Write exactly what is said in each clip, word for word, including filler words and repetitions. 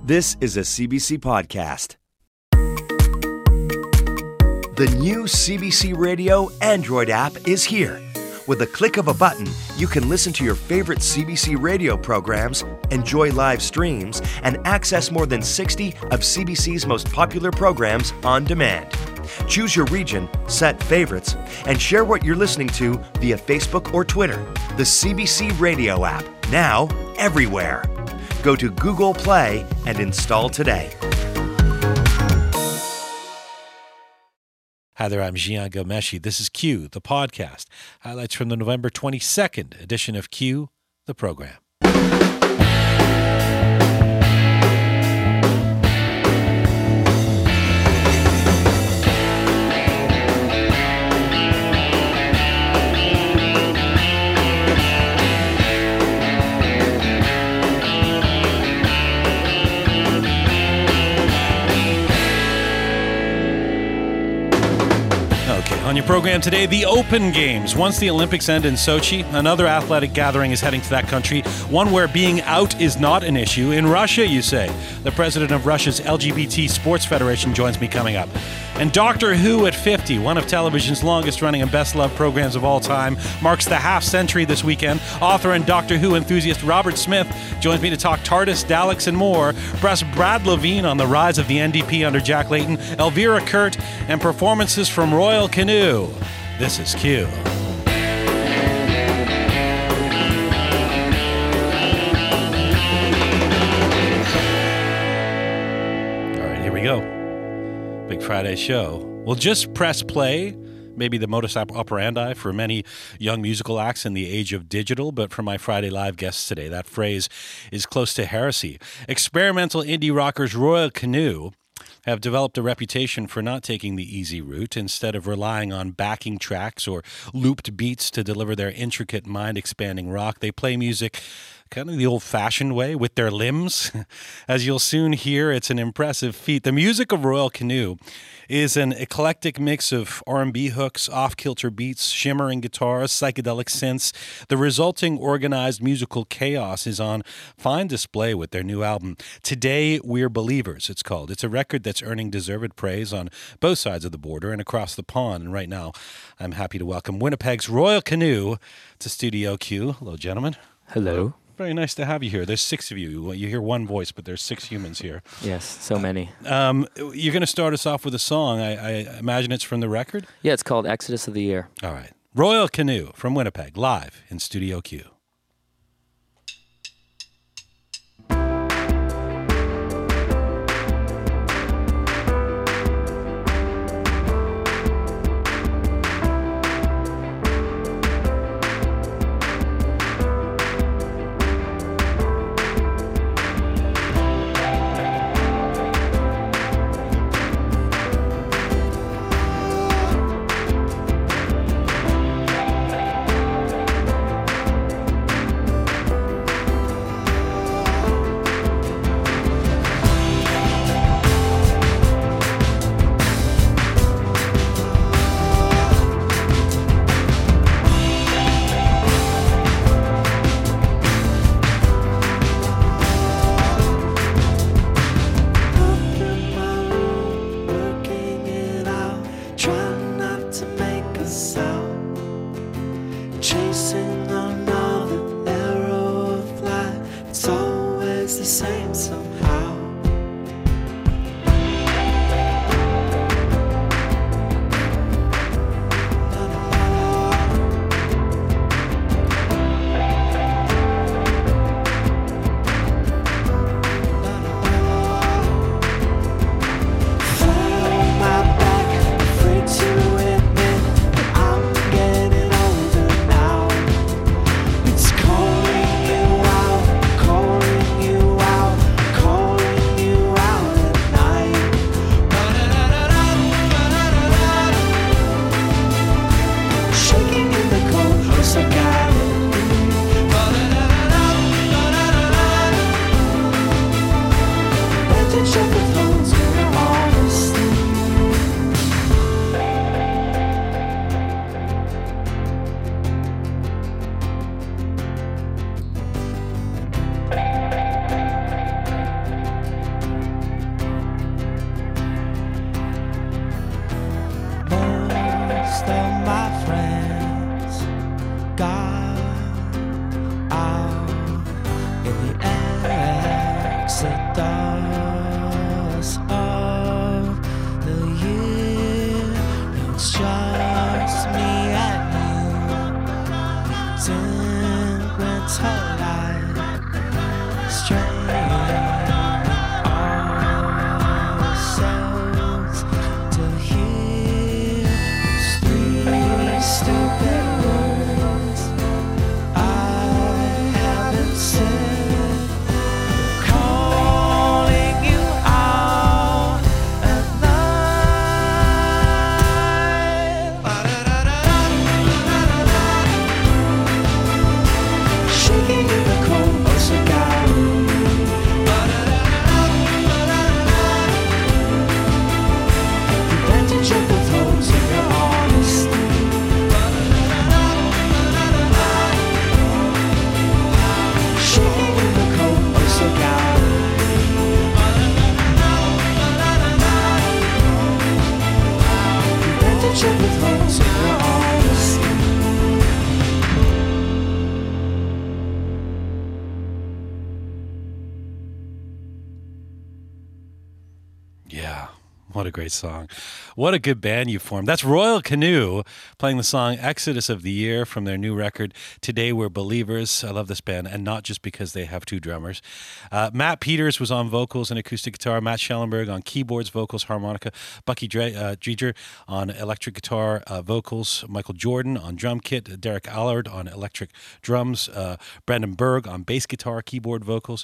This is a C B C podcast. The new C B C Radio Android app is here. With a click of a button, you can listen to your favorite C B C radio programs, enjoy live streams, and access more than sixty of C B C's most popular programs on demand. Choose your region, set favorites, and share what you're listening to via Facebook or Twitter. The C B C Radio app, now everywhere. Go to Google Play and install today. Hi there, I'm Jian Ghomeshi. This is Q, the podcast. Highlights from the November twenty-second edition of Q, the program. On your program today, the Open Games. Once the Olympics end in Sochi, another athletic gathering is heading to that country, one where being out is not an issue. In Russia, you say. The president of Russia's L G B T Sports Federation joins me coming up. And Doctor Who at fifty, one of television's longest-running and best-loved programs of all time, marks the half-century this weekend. Author and Doctor Who enthusiast Robert Smith joins me to talk TARDIS, Daleks, and more. Press Brad Levine on the rise of the N D P under Jack Layton, Elvira Kurt, and performances from Royal Canoe. This is Q. All right, here we go. Big Friday show. We'll just press play. Maybe the modus operandi for many young musical acts in the age of digital, but for my Friday Live guests today, that phrase is close to heresy. Experimental indie rockers Royal Canoe have developed a reputation for not taking the easy route. Instead of relying on backing tracks or looped beats to deliver their intricate, mind-expanding rock, they play music kind of the old-fashioned way, with their limbs. As you'll soon hear, it's an impressive feat. The music of Royal Canoe is an eclectic mix of R and B hooks, off-kilter beats, shimmering guitars, psychedelic synths. The resulting organized musical chaos is on fine display with their new album, Today We're Believers, it's called. It's a record that's earning deserved praise on both sides of the border and across the pond. And right now, I'm happy to welcome Winnipeg's Royal Canoe to Studio Q. Hello, gentlemen. Hello. Very nice to have you here. There's six of you. You hear one voice, but there's six humans here. Yes, so many. Um, you're going to start us off with a song. I, I imagine it's from the record? Yeah, it's called Exodus of the Year. All right. Royal Canoe from Winnipeg, live in Studio Q. Calling you out, calling you out. What a great song. What a good band you formed. That's Royal Canoe playing the song Exodus of the Year from their new record, Today We're Believers. I love this band, and not just because they have two drummers. Uh, Matt Peters was on vocals and acoustic guitar, Matt Schellenberg on keyboards, vocals, harmonica, Bucky Dre- uh, Dreger on electric guitar, uh, vocals, Michael Jordan on drum kit, Derek Allard on electric drums, uh, Brandon Berg on bass guitar, keyboard, vocals.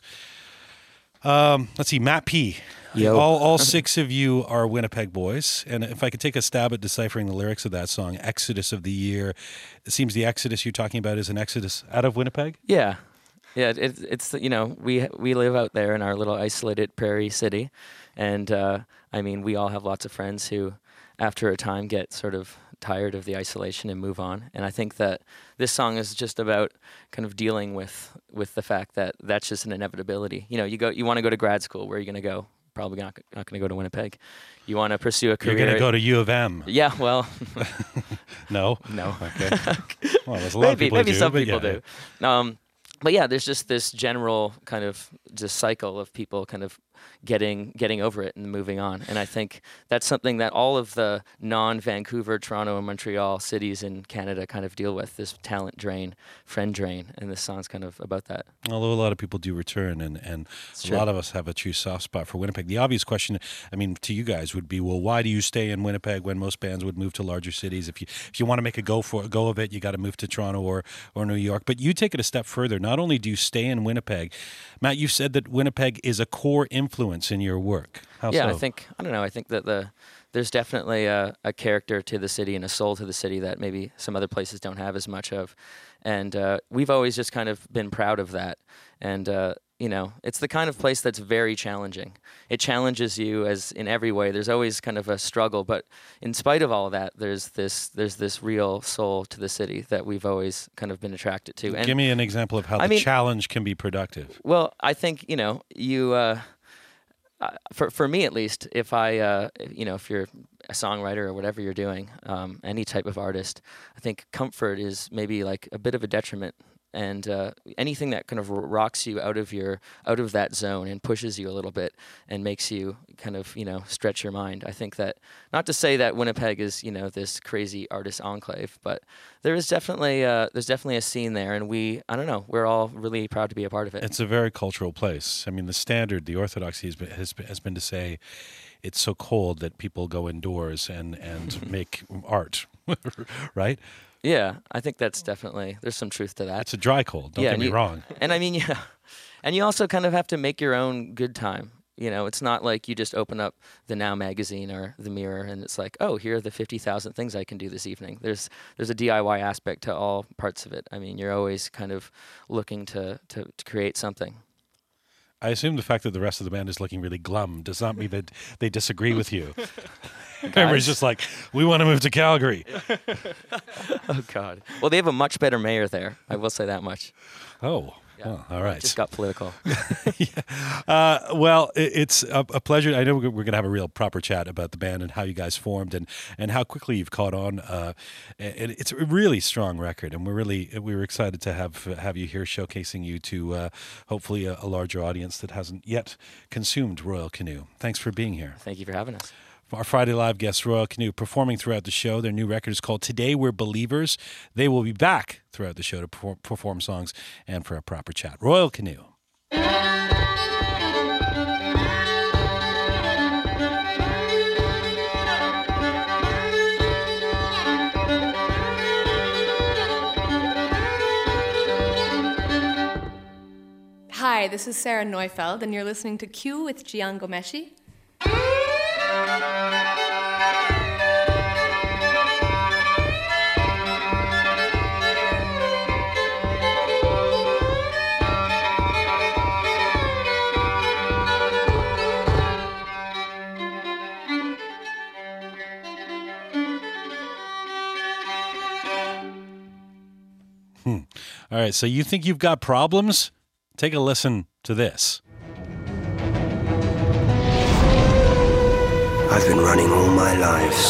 Um, let's see, Matt P. Yo. All, all six of you are Winnipeg boys. And if I could take a stab at deciphering the lyrics of that song, Exodus of the Year, it seems the Exodus you're talking about is an exodus out of Winnipeg? Yeah. Yeah, it, it's, you know, we we live out there in our little isolated prairie city. And, uh, I mean, we all have lots of friends who, after a time, get sort of tired of the isolation and move on. And I think that this song is just about kind of dealing with with the fact that that's just an inevitability. You know, you go, you want to go to grad school. Where are you going to go? Probably not, not going to go to Winnipeg. You want to pursue a career. You're going to go to U of M. Yeah, well. No? No. Okay. Well, there's a lot maybe, of people maybe do, some but people yeah. do. Um, but yeah, there's just this general kind of just cycle of people kind of getting getting over it and moving on. And I think that's something that all of the non-Vancouver, Toronto, and Montreal cities in Canada kind of deal with, this talent drain, friend drain. And this song's kind of about that. Although a lot of people do return, and, and a true. lot of us have a true soft spot for Winnipeg. The obvious question, I mean, to you guys would be, well, why do you stay in Winnipeg when most bands would move to larger cities? If you if you want to make a go for a go of it, you got to move to Toronto or, or New York. But you take it a step further. Not only do you stay in Winnipeg, Matt, you said that Winnipeg is a core influence in your work. How yeah, so? I think, I don't know, I think that the there's definitely a, a character to the city and a soul to the city that maybe some other places don't have as much of. And uh, we've always just kind of been proud of that. And, uh, you know, it's the kind of place that's very challenging. It challenges you as in every way. There's always kind of a struggle, but in spite of all of that, there's this there's this real soul to the city that we've always kind of been attracted to. And give me an example of how I the mean, challenge can be productive. Well, I think, you know, you uh, uh, for for me at least, if I uh, you know, if you're a songwriter or whatever you're doing, um, any type of artist, I think comfort is maybe like a bit of a detriment. And uh, anything that kind of rocks you out of your out of that zone and pushes you a little bit and makes you kind of, you know, stretch your mind. I think that, not to say that Winnipeg is, you know, this crazy artist enclave, but there is definitely uh, there's definitely a scene there, and we I don't know we're all really proud to be a part of it. It's a very cultural place. I mean, the standard, the orthodoxy has been, has been, has been to say it's so cold that people go indoors and and make art, right? Yeah, I think that's definitely, there's some truth to that. It's a dry cold, don't yeah, get me you, wrong. And I mean, yeah, and you also kind of have to make your own good time. You know, it's not like you just open up the Now magazine or the Mirror and it's like, oh, here are the fifty thousand things I can do this evening. There's there's a D I Y aspect to all parts of it. I mean, you're always kind of looking to, to, to create something. I assume the fact that the rest of the band is looking really glum does not mean that they disagree with you. Everybody's just like, we want to move to Calgary. Oh, God. Well, they have a much better mayor there. I will say that much. Oh, Yeah. well, all right. Just got political. yeah. uh, well, it, it's a, a pleasure. I know we're, we're going to have a real proper chat about the band and how you guys formed and, and how quickly you've caught on. Uh, and it's a really strong record, and we're really we were excited to have have you here, showcasing you to uh, hopefully a, a larger audience that hasn't yet consumed Royal Canoe. Thanks for being here. Thank you for having us. Our Friday Live guests, Royal Canoe, performing throughout the show. Their new record is called Today We're Believers. They will be back throughout the show to perform, perform songs and for a proper chat. Royal Canoe. Hi, this is Sarah Neufeld, and you're listening to Q with Gian Gomeshi. Hmm. All right, so you think you've got problems? Take a listen to this. I've been running all my lives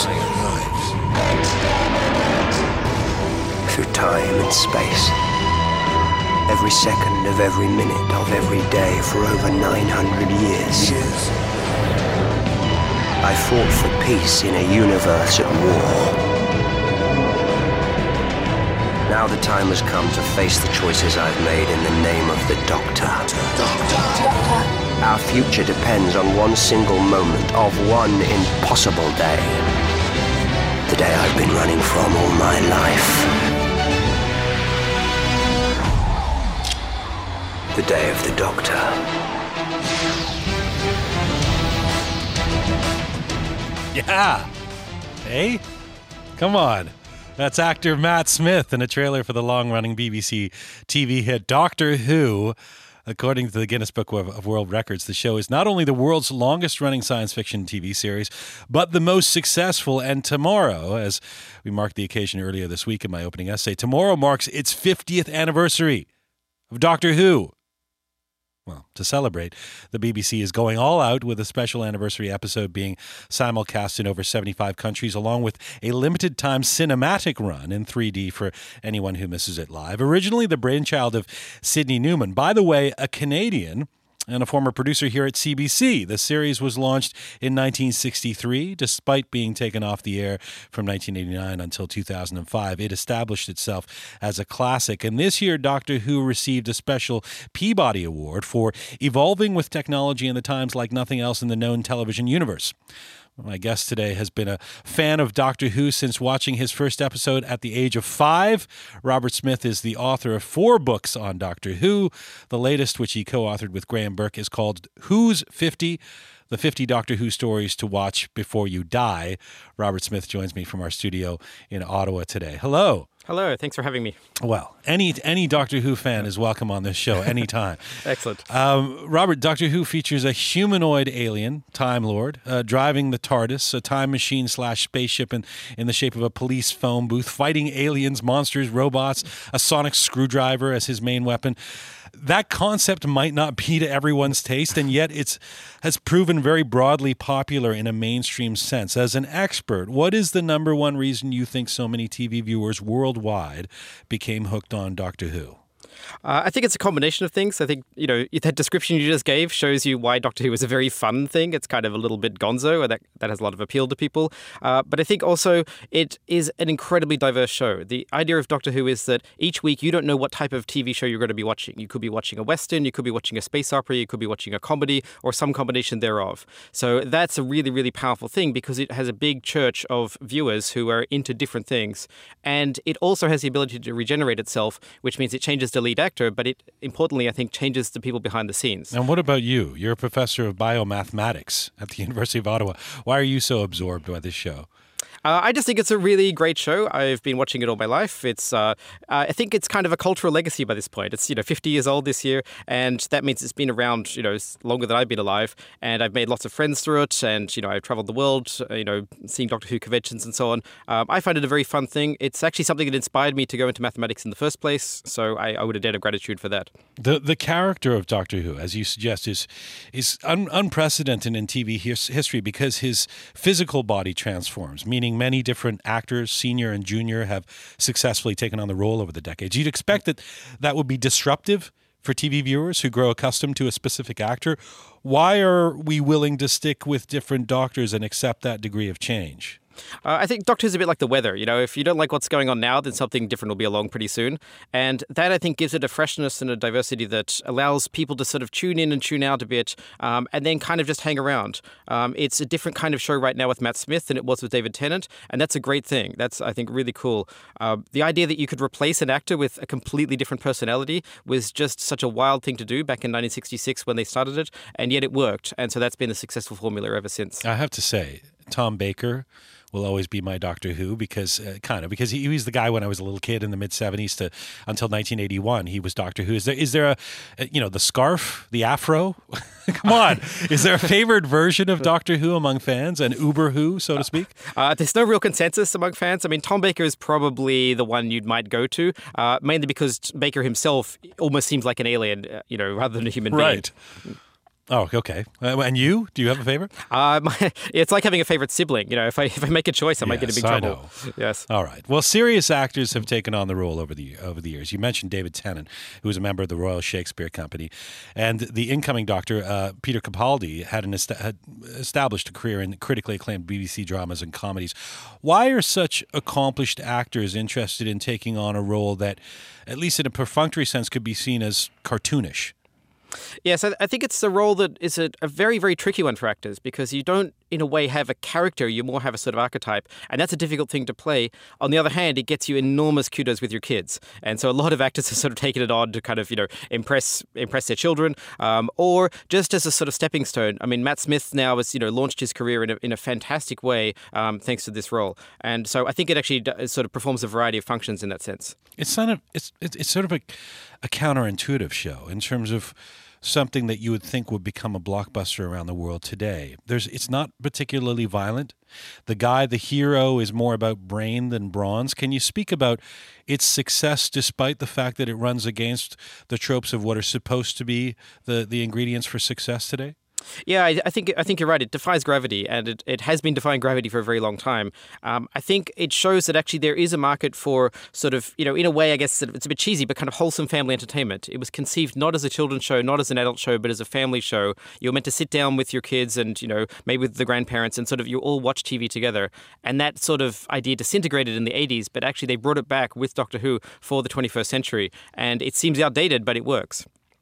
through time and space, every second of every minute of every day for over nine hundred years. I fought for peace in a universe at war. Now the time has come to face the choices I've made in the name of the Doctor. Doctor. Our future depends on one single moment of one impossible day. The day I've been running from all my life. The day of the Doctor. Yeah. Hey? Come on. That's actor Matt Smith in a trailer for the long-running B B C T V hit Doctor Who. According to the Guinness Book of World Records, the show is not only the world's longest-running science fiction T V series, but the most successful. And tomorrow, as we marked the occasion earlier this week in my opening essay, tomorrow marks its fiftieth anniversary of Doctor Who. Well, to celebrate, the B B C is going all out with a special anniversary episode being simulcast in over seventy-five countries, along with a limited-time cinematic run in three D for anyone who misses it live. Originally the brainchild of Sidney Newman, by the way, a Canadian and a former producer here at C B C. The series was launched in nineteen sixty-three. Despite being taken off the air from nineteen eighty-nine until two thousand five, it established itself as a classic. And this year, Doctor Who received a special Peabody Award for evolving with technology in the times like nothing else in the known television universe. My guest today has been a fan of Doctor Who since watching his first episode at the age of five. Robert Smith is the author of four books on Doctor Who. The latest, which he co-authored with Graham Burke, is called Who's fifty? The fifty Doctor Who stories to watch before you die. Robert Smith joins me from our studio in Ottawa today. Hello. Hello, thanks for having me. Well, any any Doctor Who fan is welcome on this show anytime. Excellent. Um, Robert, Doctor Who features a humanoid alien, Time Lord, uh, driving the TARDIS, a time machine slash spaceship in, in the shape of a police phone booth, fighting aliens, monsters, robots, a sonic screwdriver as his main weapon. That concept might not be to everyone's taste, and yet it's has proven very broadly popular in a mainstream sense. As an expert, what is the number one reason you think so many T V viewers worldwide became hooked on Doctor Who? Uh, I think it's a combination of things. I think, you know, that description you just gave shows you why Doctor Who is a very fun thing. It's kind of a little bit gonzo, and that, that has a lot of appeal to people. Uh, but I think also it is an incredibly diverse show. The idea of Doctor Who is that each week you don't know what type of T V show you're going to be watching. You could be watching a Western, you could be watching a space opera, you could be watching a comedy, or some combination thereof. So that's a really, really powerful thing because it has a big church of viewers who are into different things. And it also has the ability to regenerate itself, which means it changes the lead actor, but it importantly, I think, changes the people behind the scenes. And what about you? You're a professor of biomathematics at the University of Ottawa. Why are you so absorbed by this show? Uh, I just think it's a really great show. I've been watching it all my life. It's, uh, uh, I think it's kind of a cultural legacy by this point. It's, you know, fifty years old this year, and that means it's been around, you know, longer than I've been alive. And I've made lots of friends through it, and, you know, I've traveled the world, uh, you know, seeing Doctor Who conventions and so on. Um, I find it a very fun thing. It's actually something that inspired me to go into mathematics in the first place, so I, I would have debt of gratitude for that. The the character of Doctor Who, as you suggest, is is un, unprecedented in T V his, history because his physical body transforms, meaning many different actors, senior and junior, have successfully taken on the role over the decades. You'd expect that that would be disruptive for T V viewers who grow accustomed to a specific actor. Why are we willing to stick with different doctors and accept that degree of change? Uh, I think Doctor Who's a bit like the weather. You know, if you don't like what's going on now, then something different will be along pretty soon. And that, I think, gives it a freshness and a diversity that allows people to sort of tune in and tune out a bit um, and then kind of just hang around. Um, it's a different kind of show right now with Matt Smith than it was with David Tennant, and that's a great thing. That's, I think, really cool. Uh, the idea that you could replace an actor with a completely different personality was just such a wild thing to do back in nineteen sixty-six when they started it, and yet it worked. And so that's been a successful formula ever since. I have to say, Tom Baker will always be my Doctor Who because uh, kind of because he, he was the guy when I was a little kid in the mid seventies to until nineteen eighty-one. He was Doctor Who. Is there is there a, a you know the scarf, the afro? Come on, is there a favored version of Doctor Who among fans, an Uber Who, so to speak? Uh, there's no real consensus among fans. I mean, Tom Baker is probably the one you might go to, uh, mainly because Baker himself almost seems like an alien, uh, you know, rather than a human being. Right. Oh, okay. Uh, and you? Do you have a favorite? Uh, my, it's like having a favorite sibling. You know, if I if I make a choice, I might get in Yes, big I trouble. know. Yes. All right. Well, serious actors have taken on the role over the over the years. You mentioned David Tennant, who was a member of the Royal Shakespeare Company, and the incoming Doctor uh, Peter Capaldi had an est- had established a career in critically acclaimed B B C dramas and comedies. Why are such accomplished actors interested in taking on a role that, at least in a perfunctory sense, could be seen as cartoonish? Yes, I, I think it's a role that is a, a very, very tricky one for actors because you don't, in a way, have a character. You more have a sort of archetype, and that's a difficult thing to play. On the other hand, it gets you enormous kudos with your kids, and so a lot of actors have sort of taken it on to kind of, you know, impress impress their children, um, or just as a sort of stepping stone. I mean, Matt Smith now has, you know, launched his career in a, in a fantastic way um, thanks to this role, and so I think it actually does, sort of performs a variety of functions in that sense. It's not a, it's it's it's sort of a, a counterintuitive show in terms of something that you would think would become a blockbuster around the world today. There's it's not particularly violent. The guy, the hero, is more about brain than bronze. Can you speak about its success despite the fact that it runs against the tropes of what are supposed to be the, the ingredients for success today? Yeah, I, I think I think you're right. It defies gravity, and it, it has been defying gravity for a very long time. Um, I think it shows that actually there is a market for sort of, you know, in a way, I guess it's a bit cheesy, but kind of wholesome family entertainment. It was conceived not as a children's show, not as an adult show, but as a family show. You're meant to sit down with your kids and, you know, maybe with the grandparents and sort of you all watch T V together. And that sort of idea disintegrated in the eighties, but actually they brought it back with Doctor Who for the twenty-first century. And it seems outdated, but it works.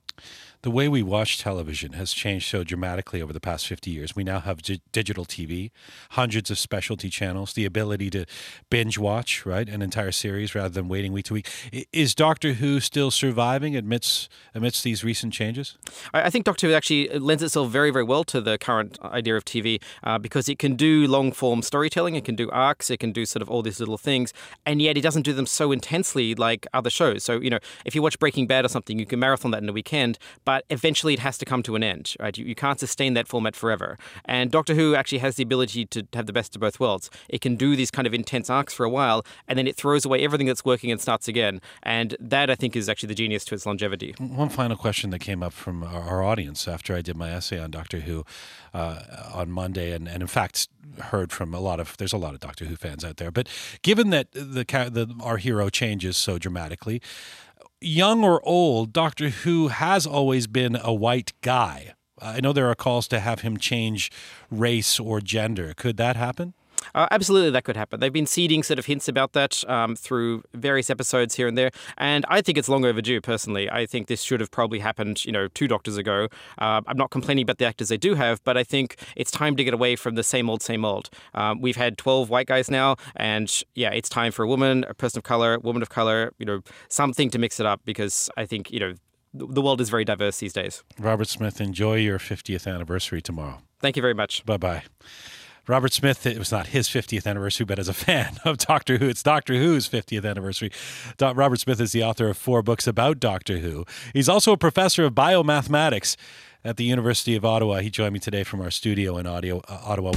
The way we watch television has changed so dramatically over the past fifty years. We now have d- digital T V, hundreds of specialty channels, the ability to binge watch, right, an entire series rather than waiting week to week. I- Is Doctor Who still surviving amidst, amidst these recent changes? I, I think Doctor Who actually lends itself very, very well to the current idea of T V uh, because it can do long-form storytelling, it can do arcs, it can do sort of all these little things, and yet it doesn't do them so intensely like other shows. So, you know, if you watch Breaking Bad or something, you can marathon that in a weekend, but eventually it has to come to an end, right? You, you can't sustain that format forever. And Doctor Who actually has the ability to have the best of both worlds. It can do these kind of intense arcs for a while, and then it throws away everything that's working and starts again. And that, I think, is actually the genius to its longevity. One final question that came up from our, our audience after I did my essay on Doctor Who uh, on Monday, and, and in fact heard from a lot of, there's a lot of Doctor Who fans out there, but given that the, the our hero changes so dramatically, young or old, Doctor Who has always been a white guy. I know there are calls to have him change race or gender. Could that happen? Uh, absolutely, that could happen. They've been seeding sort of hints about that um, through various episodes here and there, and I think it's long overdue, personally. I think this should have probably happened, you know, two Doctors ago. Uh, I'm not complaining about the actors they do have, but I think it's time to get away from the same old, same old. Um, we've had twelve white guys now, and yeah, it's time for a woman, a person of color, woman of color, you know, something to mix it up, because I think, you know, the world is very diverse these days. Robert Smith, enjoy your fiftieth anniversary tomorrow. Thank you very much. Bye-bye. Robert Smith, it was not his fiftieth anniversary, but as a fan of Doctor Who, it's Doctor Who's fiftieth anniversary. Do- Robert Smith is the author of four books about Doctor Who. He's also a professor of biomathematics at the University of Ottawa. He joined me today from our studio in audio, uh, Ottawa.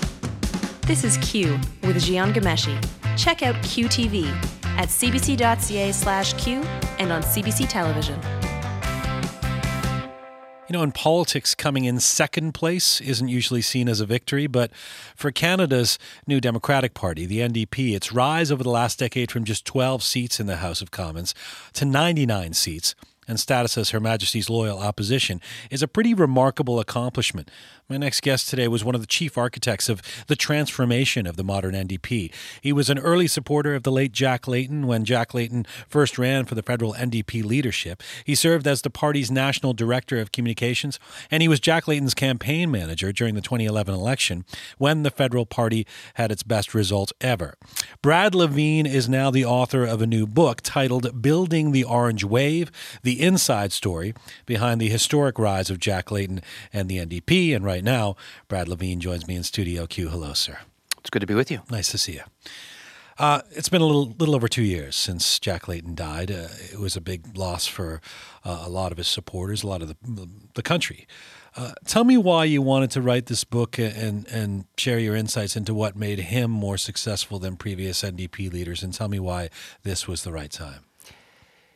This is Q with Gian Gameshi. Check out Q T V at cbc.ca slash Q and on C B C Television. You know, in politics, coming in second place isn't usually seen as a victory, but for Canada's new Democratic Party, the N D P, its rise over the last decade from just twelve seats in the House of Commons to ninety-nine seats and status as Her Majesty's loyal opposition is a pretty remarkable accomplishment. My next guest today was one of the chief architects of the transformation of the modern N D P. He was an early supporter of the late Jack Layton when Jack Layton first ran for the federal N D P leadership. He served as the party's national director of communications, and he was Jack Layton's campaign manager during the twenty eleven election when the federal party had its best results ever. Brad Levine is now the author of a new book titled Building the Orange Wave, the inside story behind the historic rise of Jack Layton and the N D P. And right now, Brad Levine joins me in Studio Q. Hello, sir. It's good to be with you. Nice to see you. Uh, it's been a little little over two years since Jack Layton died. Uh, it was a big loss for uh, a lot of his supporters, a lot of the, the country. Uh, tell me why you wanted to write this book and, and share your insights into what made him more successful than previous N D P leaders, and tell me why this was the right time.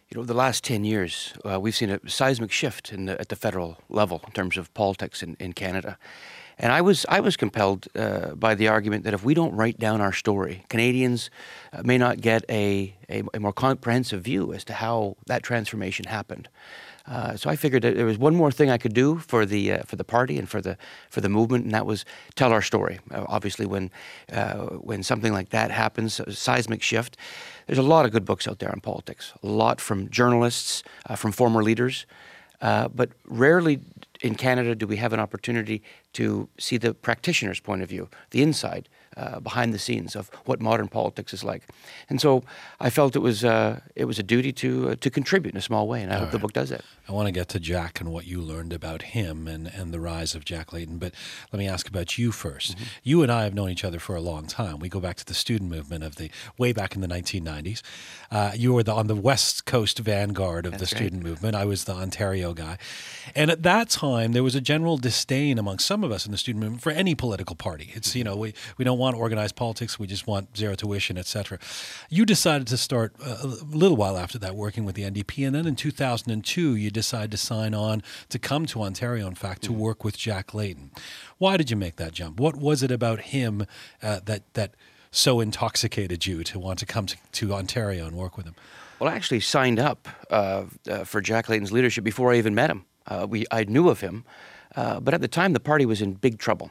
You know, the last ten years, uh, we've seen a seismic shift in the, at the federal level in terms of politics in, in Canada. And I was I was compelled uh, by the argument that if we don't write down our story, Canadians uh, may not get a, a, a more comprehensive view as to how that transformation happened. Uh, so I figured that there was one more thing I could do for the uh, for the party and for the for the movement, and that was tell our story. Uh, obviously, when uh, when something like that happens, a seismic shift, there's a lot of good books out there on politics. A lot from journalists, uh, from former leaders, uh, but rarely in Canada do we have an opportunity to see the practitioner's point of view, the inside, uh, behind the scenes of what modern politics is like. And so I felt it was uh, it was a duty to uh, to contribute in a small way, and I All hope right. the book does that. I want to get to Jack and what you learned about him and, and the rise of Jack Layton, but let me ask about you first. Mm-hmm. You and I have known each other for a long time. We go back to the student movement of the way back in the nineteen nineties. Uh, you were the, on the West Coast vanguard of That's the right. student movement. I was the Ontario guy. And at that time, there was a general disdain among some of us in the student movement for any political party. It's, you know, we, we don't want organized politics. We just want zero tuition, et cetera. You decided to start uh, a little while after that working with the N D P. And then in two thousand two, you decided to sign on to come to Ontario, in fact, to work with Jack Layton. Why did you make that jump? What was it about him uh, that that so intoxicated you to want to come to, to Ontario and work with him? Well, I actually signed up uh, uh, for Jack Layton's leadership before I even met him. Uh, we I knew of him, uh, but at the time the party was in big trouble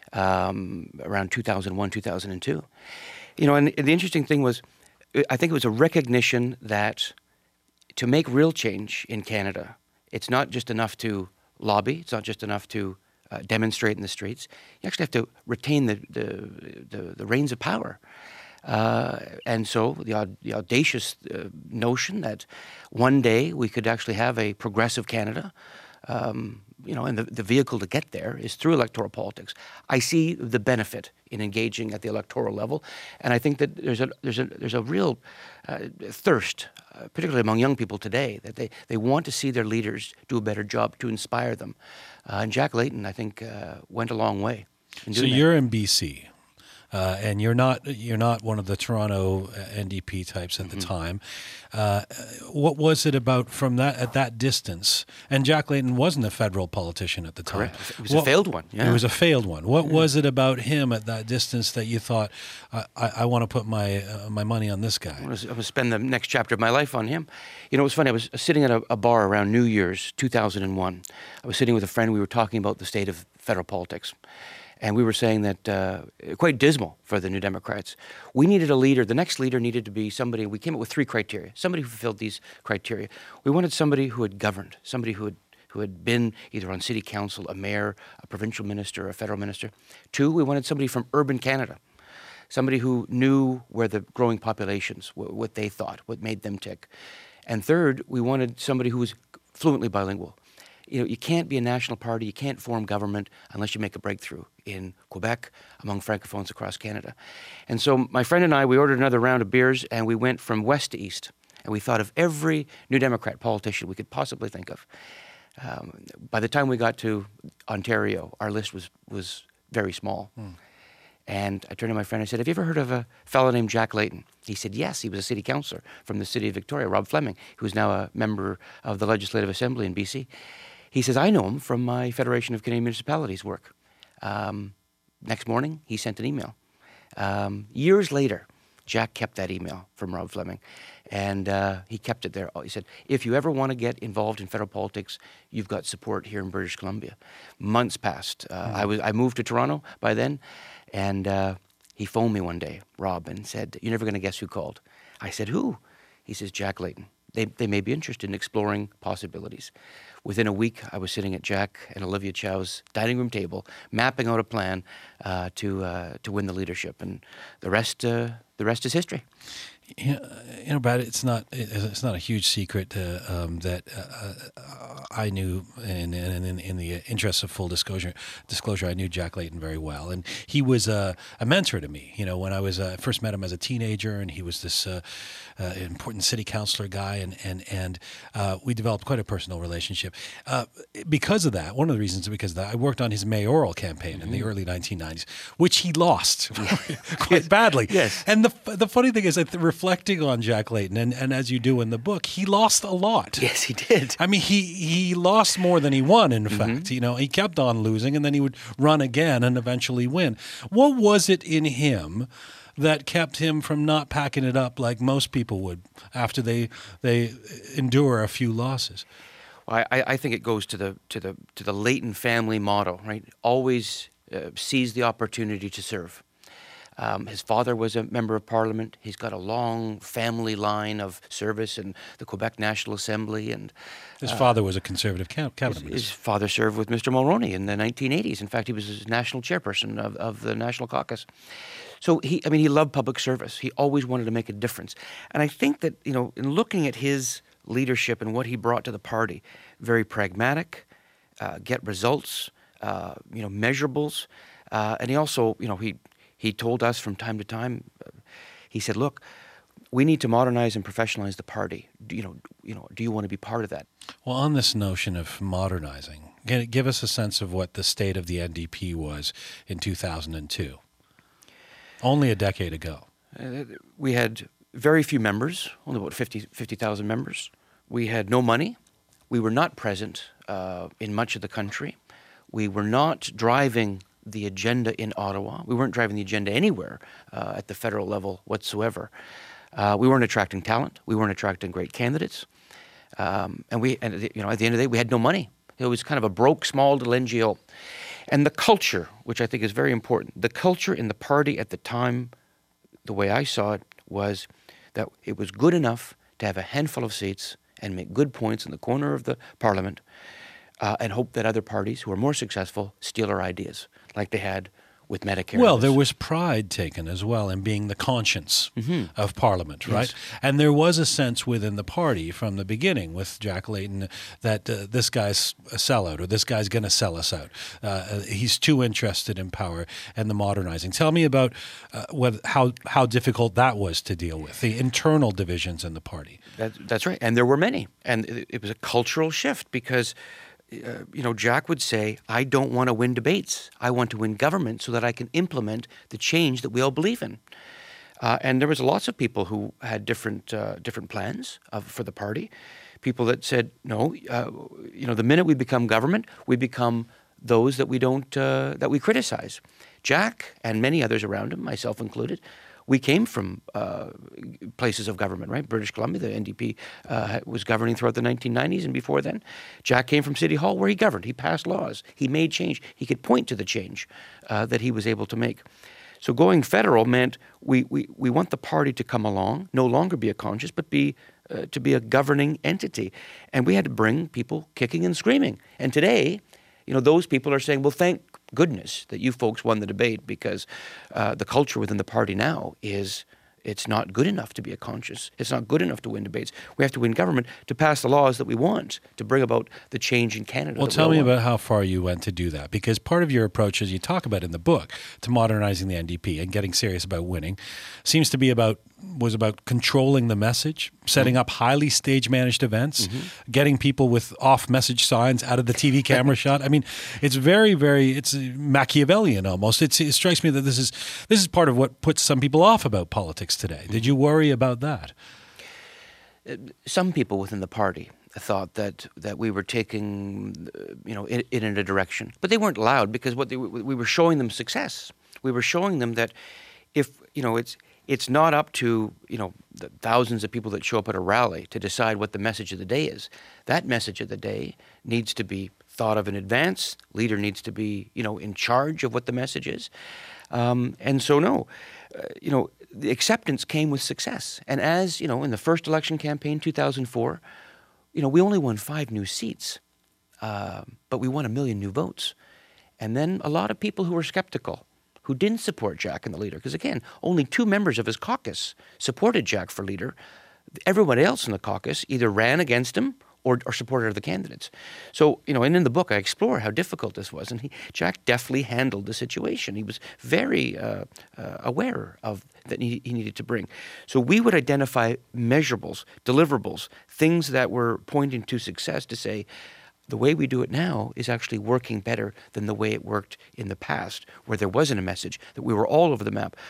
um, around two thousand one, two thousand two. You know, and the interesting thing was, I think it was a recognition that to make real change in Canada, it's not just enough to lobby. It's not just enough to uh, demonstrate in the streets. You actually have to retain the the, the, the reins of power. Uh, and so the, aud- the audacious uh, notion that one day we could actually have a progressive Canada, um, you know, and the, the vehicle to get there is through electoral politics. I see the benefit in engaging at the electoral level, and I think that there's a there's a there's a real uh, thirst, uh, particularly among young people today, that they, they want to see their leaders do a better job to inspire them. Uh, and Jack Layton, I think, uh, went a long way in So doing that. you're in B C. Uh, and you're not you're not one of the Toronto N D P types at mm-hmm. the time. Uh, what was it about from that at that distance? And Jack Layton wasn't a federal politician at the time. Correct. It was what, a failed one. Yeah. It was a failed one. What yeah. was it about him at that distance that you thought, I, I, I want to put my uh, my money on this guy? I was, I was spend the next chapter of my life on him. You know, it was funny. I was sitting at a, a bar around New Year's, two thousand one. I was sitting with a friend. We were talking about the state of federal politics. And we were saying that uh, quite dismal for the New Democrats. We needed a leader. The next leader needed to be somebody. We came up with three criteria. Somebody who fulfilled these criteria. We wanted somebody who had governed, somebody who had who had been either on city council, a mayor, a provincial minister, a federal minister. Two, we wanted somebody from urban Canada, somebody who knew where the growing populations, what they thought, what made them tick. And third, we wanted somebody who was fluently bilingual. You know, you can't be a national party, you can't form government unless you make a breakthrough in Quebec, among Francophones across Canada. And so my friend and I, we ordered another round of beers, and we went from west to east. And we thought of every New Democrat politician we could possibly think of. Um, by the time we got to Ontario, our list was, was very small. Mm. And I turned to my friend and I said, have you ever heard of a fellow named Jack Layton? He said, yes, he was a city councillor from the city of Victoria, Rob Fleming, who's now a member of the Legislative Assembly in B C. He says, I know him from my Federation of Canadian Municipalities work. Um, next morning, he sent an email. Um, years later, Jack kept that email from Rob Fleming, and uh, he kept it there. He said, if you ever want to get involved in federal politics, you've got support here in British Columbia. Months passed. Uh, mm-hmm. I was I moved to Toronto by then, and uh, he phoned me one day, Rob, and said, you're never going to guess who called. I said, who? He says, Jack Layton. They, they may be interested in exploring possibilities. Within a week, I was sitting at Jack and Olivia Chow's dining room table, mapping out a plan uh, to uh, to win the leadership, and the rest uh, the rest is history. You know, you know, Brad, it's not it's not a huge secret uh, um, that uh, I knew, and in, in, in the interest of full disclosure, disclosure, I knew Jack Layton very well, and he was uh, a mentor to me. You know, when I was uh, first met him as a teenager, and he was this uh, uh, important city councilor guy, and and and uh, we developed quite a personal relationship. Uh, because of that, one of the reasons is because of that, I worked on his mayoral campaign mm-hmm. in the early nineteen nineties, which he lost quite yes. badly. Yes, and the the funny thing is, I th- reflecting on Jack Layton, and, and as you do in the book, he lost a lot. Yes, he did. I mean, he, he lost more than he won, in Mm-hmm. fact. You know, he kept on losing, and then he would run again and eventually win. What was it in him that kept him from not packing it up like most people would after they they endure a few losses? Well, I, I think it goes to the to the to the Layton family motto, right? Always uh, seize the opportunity to serve. Um, his father was a member of Parliament. He's got a long family line of service in the Quebec National Assembly, and his uh, father was a Conservative cabinet his, minister. His father served with Mister Mulroney in the nineteen eighties. In fact, he was his national chairperson of, of the National Caucus. So he, I mean, he loved public service. He always wanted to make a difference. And I think that, you know, in looking at his leadership and what he brought to the party, very pragmatic, uh, get results, uh, you know, measurables, uh, and he also, you know, he. He told us from time to time, uh, he said, look, we need to modernize and professionalize the party. Do, you know, you know, do you want to be part of that? Well, on this notion of modernizing, give us a sense of what the state of the N D P was in two thousand two, only a decade ago. Uh, we had very few members, only about fifty thousand members. We had no money. We were not present uh, in much of the country. We were not driving the agenda in Ottawa. We weren't driving the agenda anywhere uh, at the federal level whatsoever. Uh, we weren't attracting talent. We weren't attracting great candidates. Um, and we, and you know, at the end of the day, we had no money. It was kind of a broke, small little N G O. And the culture, which I think is very important, the culture in the party at the time, the way I saw it, was that it was good enough to have a handful of seats and make good points in the corner of the parliament, uh, and hope that other parties who are more successful steal our ideas, like they had with Medicare. Well, there was pride taken as well in being the conscience mm-hmm. of Parliament, right? Yes. And there was a sense within the party from the beginning with Jack Layton that uh, this guy's a sellout, or this guy's going to sell us out. Uh, he's too interested in power and the modernizing. Tell me about uh, what, how how difficult that was to deal with, the internal divisions in the party. That, that's right, and there were many, and it, it was a cultural shift because. Uh, you know, Jack would say, I don't want to win debates. I want to win government so that I can implement the change that we all believe in. Uh, and there was lots of people who had different uh, different plans of, for the party. People that said, no, uh, you know, the minute we become government, we become those that we don't, uh, that we criticize. Jack and many others around him, myself included, we came from uh, places of government, right? British Columbia, the N D P uh, was governing throughout the nineteen nineties and before then. Jack came from City Hall where he governed. He passed laws. He made change. He could point to the change uh, that he was able to make. So going federal meant we, we, we want the party to come along, no longer be a conscience, but be uh, to be a governing entity. And we had to bring people kicking and screaming. And today, you know, those people are saying, well, thank goodness that you folks won the debate, because uh, the culture within the party now is it's not good enough to be a conscience. It's not good enough to win debates. We have to win government to pass the laws that we want to bring about the change in Canada. Well, tell me about how far you went to do that, because part of your approach, as you talk about in the book, to modernizing the N D P and getting serious about winning, seems to be about was about controlling the message, setting mm-hmm. up highly stage-managed events, mm-hmm. getting people with off-message signs out of the T V camera shot. I mean, it's very, very, it's Machiavellian almost. It's, it strikes me that this is this is part of what puts some people off about politics today. Did you worry about that? Some people within the party thought that that we were taking, you know, in, in a direction, but they weren't loud because what they, we were showing them success. We were showing them that if, you know, it's it's not up to, you know, the thousands of people that show up at a rally to decide what the message of the day is. That message of the day needs to be thought of in advance. Leader needs to be, you know, in charge of what the message is. Um, and so, no, uh, you know, the acceptance came with success. And as, you know, in the first election campaign, two thousand four, you know, we only won five new seats, uh, but we won a million new votes. And then a lot of people who were skeptical, who didn't support Jack and the leader, because again, only two members of his caucus supported Jack for leader. Everyone else in the caucus either ran against him or, or supported other candidates. So, you know, and in the book I explore how difficult this was, and he, Jack deftly handled the situation. He was very uh, uh, aware of that he, he needed to bring. So we would identify measurables, deliverables, things that were pointing to success to say, the way we do it now is actually working better than the way it worked in the past, where there wasn't a message, that we were all over the map.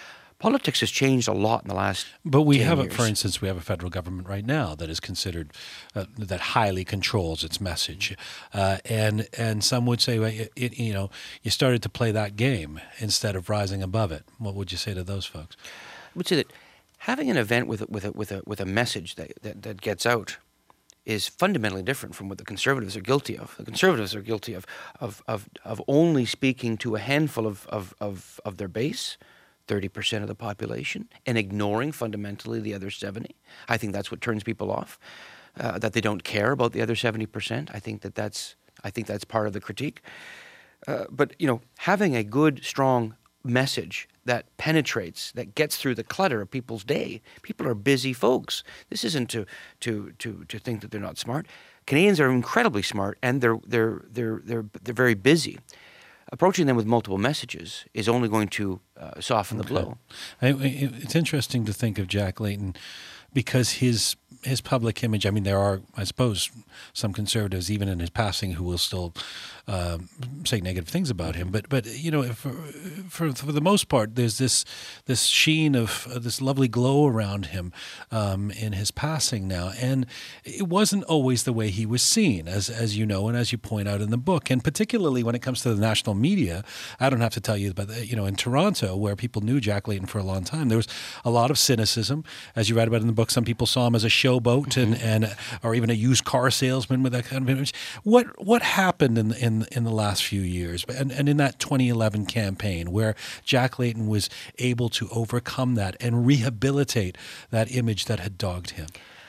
Politics has changed a lot in the last But we ten have, a, years. for instance, we have a federal government right now that is considered uh, that highly controls its message, uh, and and some would say, well, it, it, you know, you started to play that game instead of rising above it. What would you say to those folks? I would say that having an event with a, with a, with a, with a message that, that, that gets out is fundamentally different from what the Conservatives are guilty of. The Conservatives are guilty of of of, of only speaking to a handful of, of, of, of their base, thirty percent of the population, and ignoring fundamentally the other seventy. I think that's what turns people off, uh, that they don't care about the other seventy percent. I think that that's, I think that's part of the critique. Uh, but, you know, having a good, strong message that penetrates, that gets through the clutter of people's day. People are busy folks. This isn't to to to to think that they're not smart. Canadians are incredibly smart, and they're they're they're they're they're very busy. Approaching them with multiple messages is only going to uh, soften the Okay. blow. I, I- it's interesting to think of Jack Layton because his his public image. I mean, there are, I suppose, some Conservatives, even in his passing, who will still um, say negative things about him. But but you know, for for, for the most part, there's this this sheen of uh, this lovely glow around him um, in his passing now, and it wasn't always the way he was seen, as as you know, and as you point out in the book, and particularly when it comes to the national media. I don't have to tell you, but you know, in Toronto, where people knew Jack Layton for a long time, there was a lot of cynicism, as you write about in the book. Some people saw him as a showboat and, and or even a used car salesman with that kind of image. What what happened in in in the last few years, and and in that twenty eleven campaign where Jack Layton was able to overcome that and rehabilitate that image that had dogged him?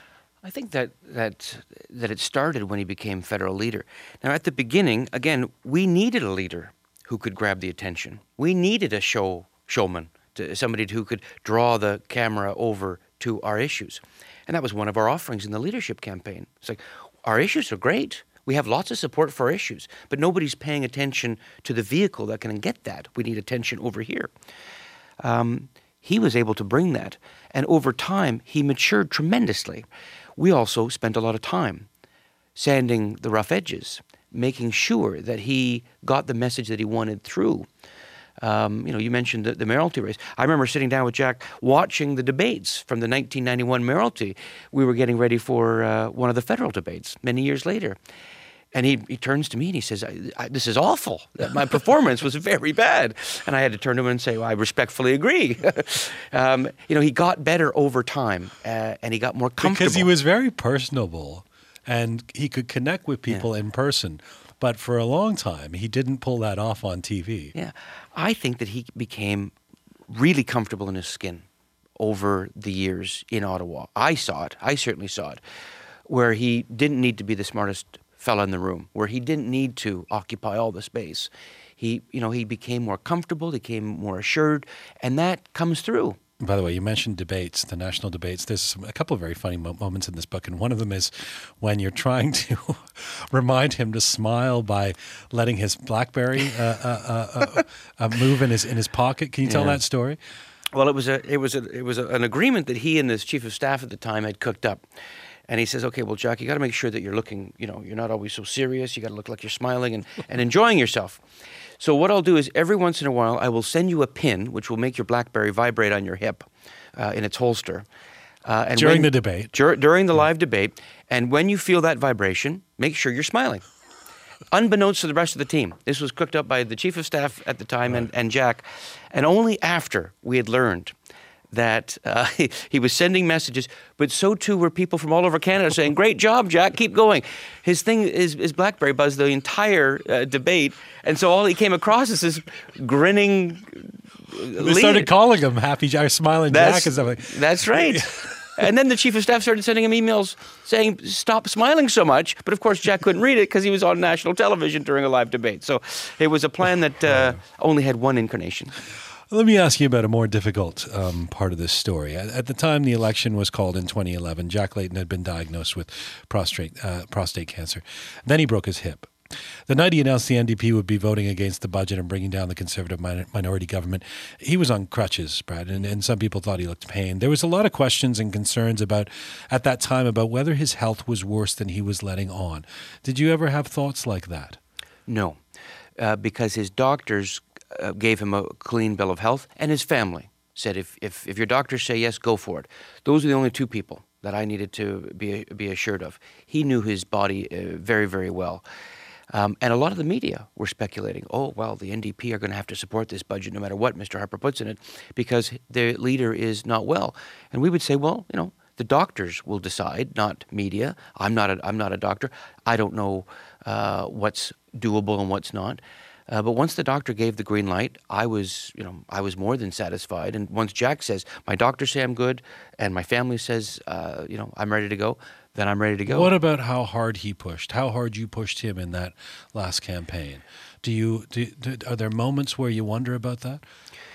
I think that that that it started when he became federal leader. Now, at the beginning, again, we needed a leader who could grab the attention. We needed a show showman, to, somebody who could draw the camera over to our issues, and that was one of our offerings in the leadership campaign. It's like, our issues are great. We have lots of support for our issues, but nobody's paying attention to the vehicle that can get that. We need attention over here. Um, he was able to bring that, and over time, he matured tremendously. We also spent a lot of time sanding the rough edges, making sure that he got the message that he wanted through. Um, you know, you mentioned the, the mayoralty race. I remember sitting down with Jack, watching the debates from the nineteen ninety-one mayoralty. We were getting ready for uh, one of the federal debates many years later. And he, he turns to me and he says, I, I, this is awful. My performance was very bad. And I had to turn to him and say, well, I respectfully agree. um, you know, he got better over time uh, and he got more comfortable. Because he was very personable and he could connect with people Yeah. in person. But for a long time, he didn't pull that off on T V. Yeah. I think that he became really comfortable in his skin over the years in Ottawa. I saw it. I certainly saw it. Where he didn't need to be the smartest fella in the room, where he didn't need to occupy all the space. He, you know, he became more comfortable, he became more assured, and that comes through. By the way, you mentioned debates, the national debates. There's some, a couple of very funny mo- moments in this book, and one of them is when you're trying to remind him to smile by letting his BlackBerry uh, uh, uh, uh, move in his in his pocket. Can you tell Yeah. that story? Well, it was a, it was a, it was a, an agreement that he and his chief of staff at the time had cooked up. And he says, okay, well, Jack, you got to make sure that you're looking, you know, you're not always so serious. You got to look like you're smiling and, and enjoying yourself. So what I'll do is every once in a while, I will send you a pin, which will make your BlackBerry vibrate on your hip uh, in its holster. Uh, and During when- the debate. Dur- during the live debate. And when you feel that vibration, make sure you're smiling. Unbeknownst to the rest of the team. This was cooked up by the chief of staff at the time and, and Jack. And only after we had learned that uh, he, he was sending messages, but so too were people from all over Canada saying, great job, Jack, keep going. His thing, his, his BlackBerry buzzed the entire uh, debate, and so all he came across is this grinning They started calling him Happy Jack, Smiling Jack, and stuff like that. That's right. And then the chief of staff started sending him emails saying, stop smiling so much. But of course, Jack couldn't read it because he was on national television during a live debate. So it was a plan that uh, only had one incarnation. Let me ask you about a more difficult um, part of this story. At, at the time the election was called in twenty eleven, Jack Layton had been diagnosed with prostate, uh, prostate cancer. Then he broke his hip. The night he announced the N D P would be voting against the budget and bringing down the Conservative min- minority government, he was on crutches, Brad, and, and some people thought he looked pain. There was a lot of questions and concerns about, at that time, about whether his health was worse than he was letting on. Did you ever have thoughts like that? No, uh, because his doctors uh, gave him a clean bill of health, and his family. said, if, if, if your doctors say yes, go for it. Those are the only two people that I needed to be, be assured of. He knew his body uh, very, very well. Um, and a lot of the media were speculating, oh, well, the N D P are going to have to support this budget no matter what Mister Harper puts in it because their leader is not well. And we would say, well, you know, the doctors will decide, not media. I'm not a, I'm not a doctor. I don't know uh, what's doable and what's not. Uh, but once the doctor gave the green light, I was, you know, I was more than satisfied. And once Jack says, my doctors say I'm good, and my family says, uh, you know, I'm ready to go, then I'm ready to go. What about how hard he pushed? How hard you pushed him in that last campaign? Do you do, do are there moments where you wonder about that?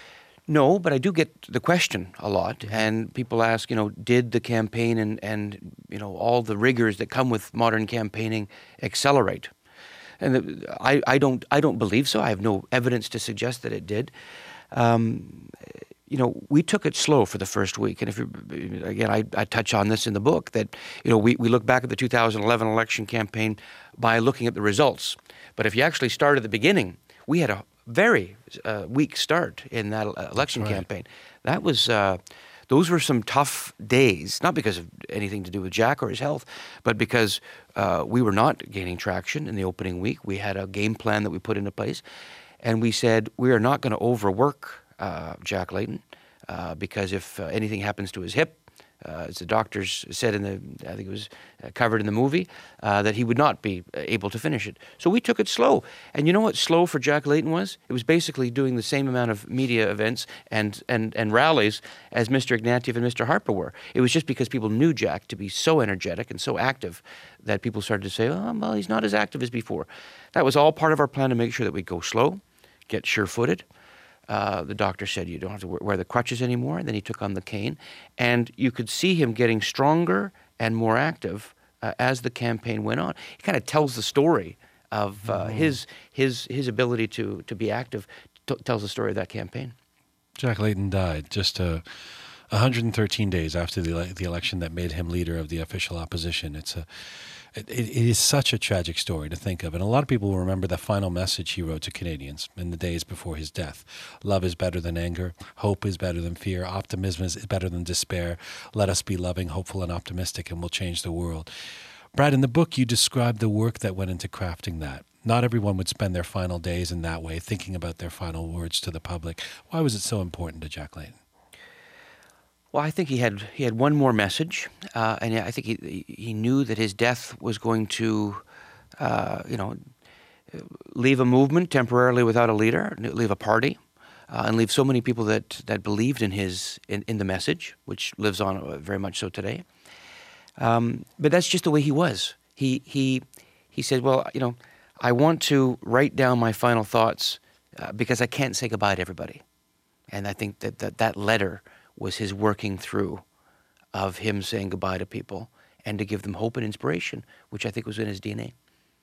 No, but I do get the question a lot, and people ask, you know, did the campaign and, and you know, all the rigors that come with modern campaigning accelerate? And the, I, I don't I don't believe so. I have no evidence to suggest that it did. Um, you know, we took it slow for the first week, and if you, again, I, I touch on this in the book that you know we, we look back at the two thousand eleven election campaign by looking at the results. But if you actually start at the beginning, we had a very uh, weak start in that election right. campaign. That was. Uh, Those were some tough days, not because of anything to do with Jack or his health, but because uh, we were not gaining traction in the opening week. We had a game plan that we put into place, and we said we are not going to overwork uh, Jack Layton uh, because if uh, anything happens to his hip, uh, as the doctors said in the, I think it was uh, covered in the movie, uh, that he would not be able to finish it. So we took it slow. And you know what slow for Jack Layton was? It was basically doing the same amount of media events and, and, and rallies as Mister Ignatieff and Mister Harper were. It was just because people knew Jack to be so energetic and so active that people started to say, oh, well, he's not as active as before. That was all part of our plan to make sure that we go slow, get sure-footed. Uh, the doctor said you don't have to wear the crutches anymore. And then he took on the cane. And you could see him getting stronger and more active uh, as the campaign went on. He kind of tells the story of uh, mm. his his his ability to, to be active, t- tells the story of that campaign. Jack Layton died just uh, one hundred thirteen days after the, ele- the election that made him leader of the official opposition. It's a It, it is such a tragic story to think of. And a lot of people will remember the final message he wrote to Canadians in the days before his death. Love is better than anger. Hope is better than fear. Optimism is better than despair. Let us be loving, hopeful, and optimistic, and we'll change the world. Brad, in the book, you described the work that went into crafting that. Not everyone would spend their final days in that way, thinking about their final words to the public. Why was it so important to Jack Layton? Well, I think he had he had one more message, uh, and I think he he knew that his death was going to, uh, you know, leave a movement temporarily without a leader, leave a party, uh, and leave so many people that, that believed in his in, in the message, which lives on very much so today. Um, but that's just the way he was. He he he said, well, you know, I want to write down my final thoughts uh, because I can't say goodbye to everybody, and I think that that, that letter was his working through of him saying goodbye to people and to give them hope and inspiration, which I think was in his D N A.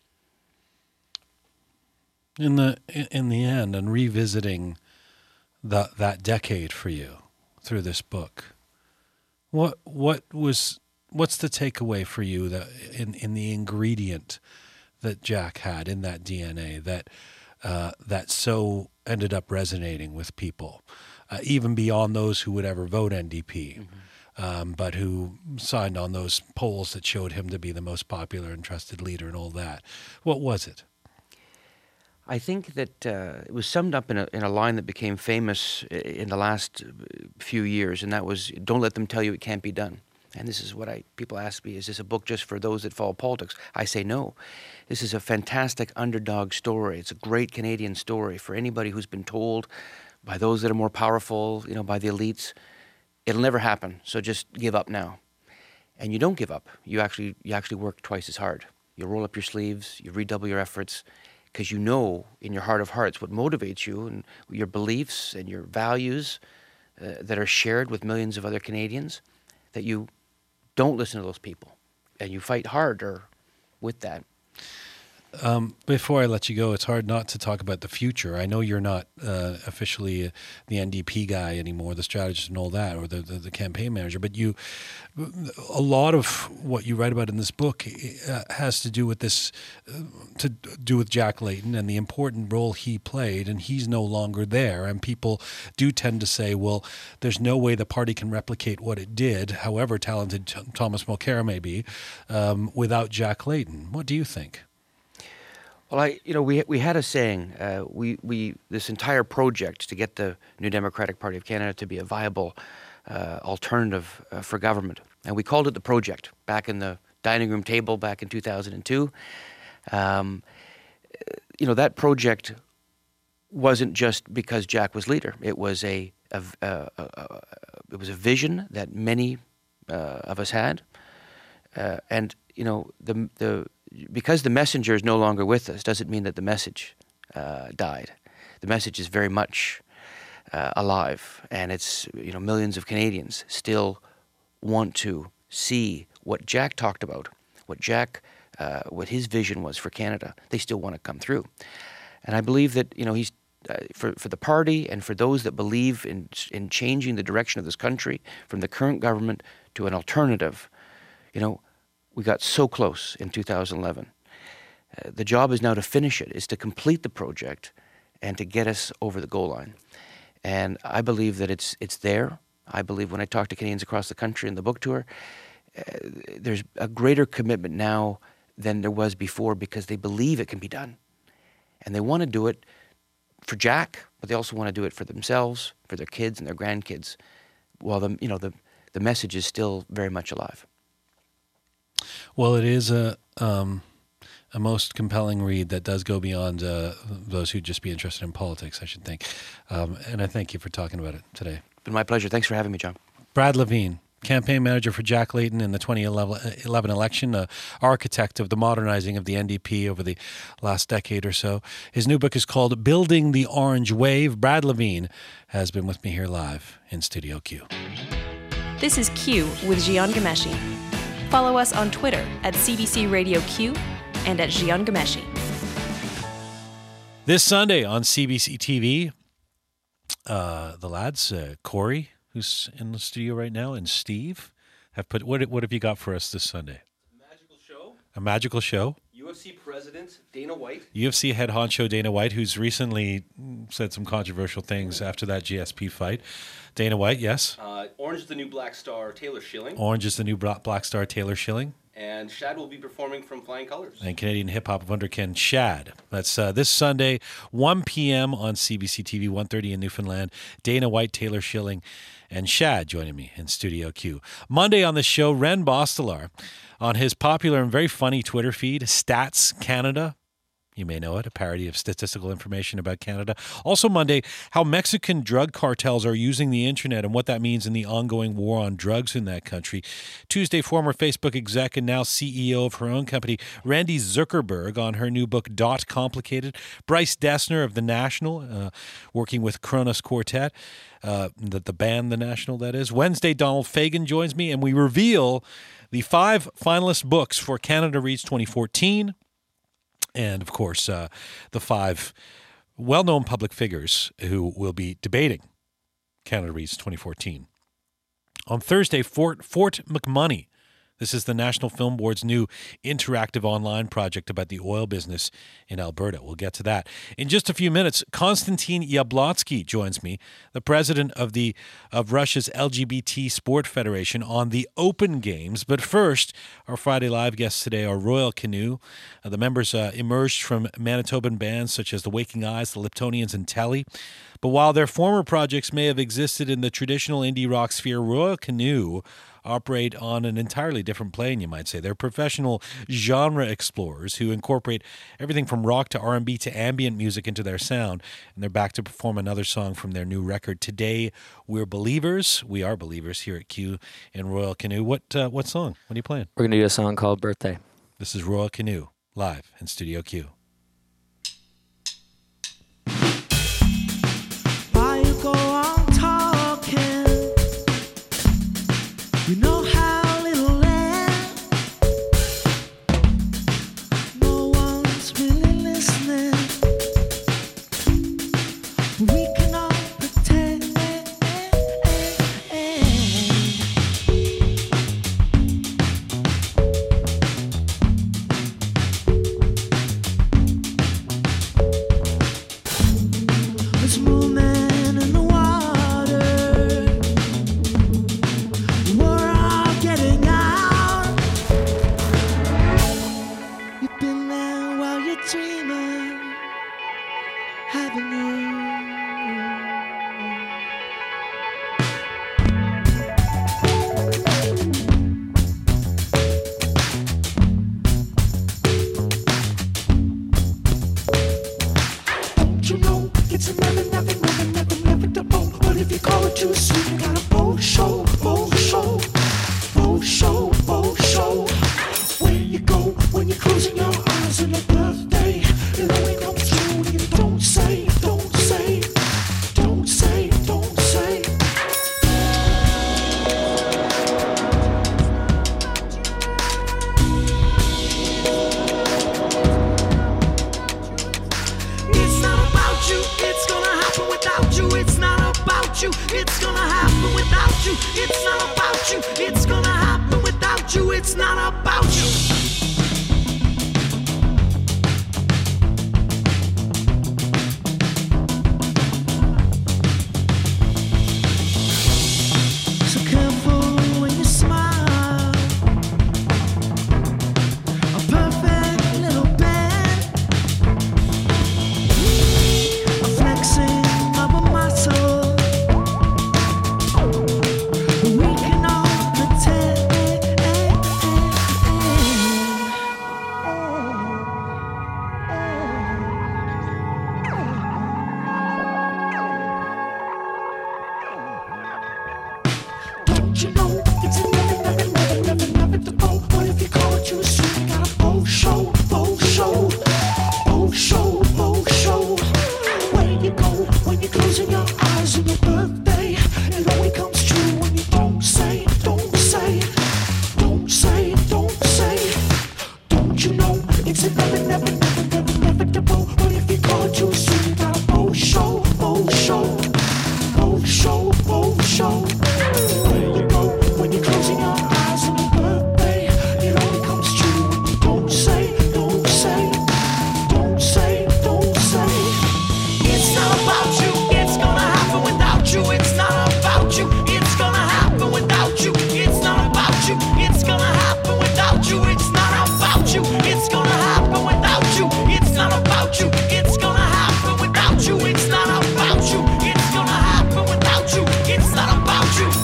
In the in the end, and revisiting the, that decade for you through this book, what what was what's the takeaway for you that in, in the ingredient that Jack had in that D N A that uh, that so ended up resonating with people? Uh, even beyond those who would ever vote N D P, mm-hmm. um, but who signed on those polls that showed him to be the most popular and trusted leader and all that. What was it? I think that uh, it was summed up in a, in a line that became famous in the last few years, and that was, don't let them tell you it can't be done. And this is what I people ask me, is this a book just for those that follow politics? I say no. This is a fantastic underdog story. It's a great Canadian story for anybody who's been told by those that are more powerful, you know, by the elites, it'll never happen. So just give up now. And you don't give up. You actually you actually work twice as hard. You roll up your sleeves, you redouble your efforts, because you know in your heart of hearts what motivates you and your beliefs and your values uh, that are shared with millions of other Canadians, that you don't listen to those people and you fight harder with that. Um, before I let you go, it's hard not to talk about the future. I know you're not uh, officially the N D P guy anymore, the strategist and all that, or the, the, the campaign manager, but you, a lot of what you write about in this book uh, has to do with this, uh, to do with Jack Layton and the important role he played, and he's no longer there. And people do tend to say, well, there's no way the party can replicate what it did, however talented T- Thomas Mulcair may be, um, without Jack Layton. What do you think? Well, I, you know, we we had a saying. Uh, we we this entire project to get the New Democratic Party of Canada to be a viable uh, alternative uh, for government, and we called it the project back in the dining room table back in two thousand two. Um, you know, that project wasn't just because Jack was leader. It was a, a, a, a, a it was a vision that many uh, of us had, uh, and you know the the. Because the messenger is no longer with us doesn't mean that the message uh, died. The message is very much uh, alive, and it's, you know, millions of Canadians still want to see what Jack talked about, what Jack, uh, what his vision was for Canada. They still want to come through, and I believe that, you know, he's uh, for for the party and for those that believe in in changing the direction of this country from the current government to an alternative. You know, we got so close in two thousand eleven. Uh, the job is now to finish it, is to complete the project and to get us over the goal line. And I believe that it's it's there. I believe when I talk to Canadians across the country in the book tour, uh, there's a greater commitment now than there was before because they believe it can be done. And they want to do it for Jack, but they also want to do it for themselves, for their kids and their grandkids, while the, you know, the, the message is still very much alive. Well, it is a um, a most compelling read that does go beyond uh, those who'd just be interested in politics, I should think. Um, and I thank you for talking about it today. It's been my pleasure. Thanks for having me, John. Brad Levine, campaign manager for Jack Layton in the twenty eleven election, uh, architect of the modernizing of the N D P over the last decade or so. His new book is called Building the Orange Wave. Brad Levine has been with me here live in Studio Q. This is Q with Jian Ghomeshi. Follow us on Twitter at C B C Radio Q and at Jian Ghomeshi. This Sunday on C B C T V, uh, the lads, uh, Corey, who's in the studio right now, and Steve have put. What, what have you got for us this Sunday? A magical show. A magical show. U F C President Dana White. U F C head honcho Dana White, who's recently said some controversial things after that G S P fight. Dana White, yes. Uh, Orange is the New Black Star, Taylor Schilling. Orange is the New Black Star, Taylor Schilling. And Shad will be performing from Flying Colors. And Canadian hip-hop wunderkind Shad. That's uh, this Sunday, one p.m. on C B C T V, one thirty in Newfoundland. Dana White, Taylor Schilling, and Shad joining me in Studio Q. Monday on the show, Ren Bostelar on his popular and very funny Twitter feed, Stats Canada. You may know it, a parody of statistical information about Canada. Also Monday, how Mexican drug cartels are using the internet and what that means in the ongoing war on drugs in that country. Tuesday, former Facebook exec and now C E O of her own company, Randy Zuckerberg, on her new book, Dot Complicated. Bryce Dessner of The National, uh, working with Kronos Quartet, uh, the, the band The National, that is. Wednesday, Donald Fagen joins me, and we reveal the five finalist books for Canada Reads twenty fourteen. And, of course, uh, the five well-known public figures who will be debating Canada Reads twenty fourteen. On Thursday, Fort, Fort McMoney. This is the National Film Board's new interactive online project about the oil business in Alberta. We'll get to that. In just a few minutes, Konstantin Yablotsky joins me, the president of the of Russia's L G B T Sport Federation, on the Open Games. But first, our Friday Live guests today are Royal Canoe. Uh, the members uh, emerged from Manitoban bands such as the Waking Eyes, the Liptonians, and Telly. But while their former projects may have existed in the traditional indie rock sphere, Royal Canoe operate on an entirely different plane, you might say. They're professional genre explorers who incorporate everything from rock to R and B to ambient music into their sound, and they're back to perform another song from their new record. Today, we're believers. We are believers here at Q in Royal Canoe. What uh, what song? What are you playing? We're going to do a song called Birthday. This is Royal Canoe, live in Studio Q. You know how little land, no one's been We can all pretend. There's movement in the water. We're all getting out. You've been there while you're dreaming, haven't you? Don't you know it's a never, never, never, never, inevitable? But if you call it too soon, you got a full show, full show, full show, full show. Where you go when you're closing your eyes on your birthday? It only comes true when you don't say, don't say, don't say, don't say. It's not about you, it's gonna happen without you. It's not about you, it's gonna happen without you. It's not about you, it's gonna happen without you. It's not about you. So careful when you smile. A perfect little bend. A flexing of a muscle. We can all pretend. Don't you know it's a never, never, never, never, never to go? What if you call it too soon? You got a full show, full show, full show, full show. Where you go when you're closing your eyes on your birthday? It only comes true when you don't say, don't say, don't say, don't say. Don't you know it's a never, never, never, never, inevitable? What if you call it too soon? You got a full show, full show, full show, full show. Where you go when you're closing your eyes on your birthday? It only comes true when you don't say, don't say, don't say, don't say. It's not about you, it's gonna happen without you. It's not about you, it's gonna happen without you. It's not about you, it's gonna happen without you. It's not about you, it's gonna happen without you. It's not about you, it's gonna happen without you. It's not about you, it's gonna happen without you. It's not about you.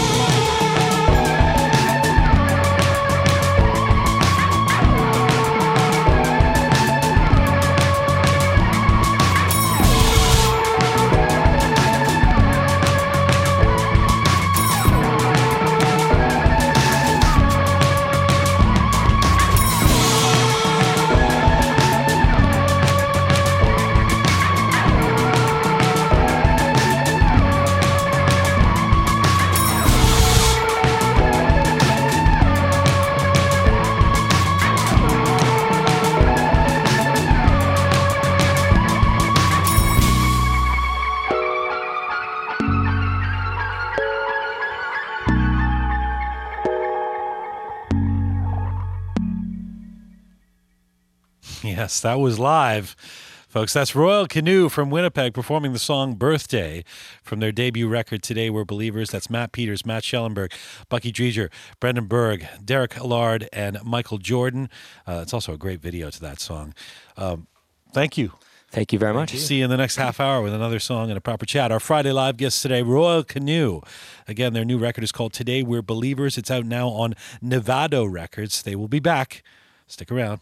Yes, that was live. Folks, that's Royal Canoe from Winnipeg performing the song Birthday from their debut record, Today We're Believers. That's Matt Peters, Matt Schellenberg, Bucky Dreger, Brendan Berg, Derek Allard, and Michael Jordan. Uh, it's also a great video to that song. Um, thank you. Thank you very much. See you in the next half hour with another song and a proper chat. Our Friday live guests today, Royal Canoe. Again, their new record is called Today We're Believers. It's out now on Nevado Records. They will be back. Stick around.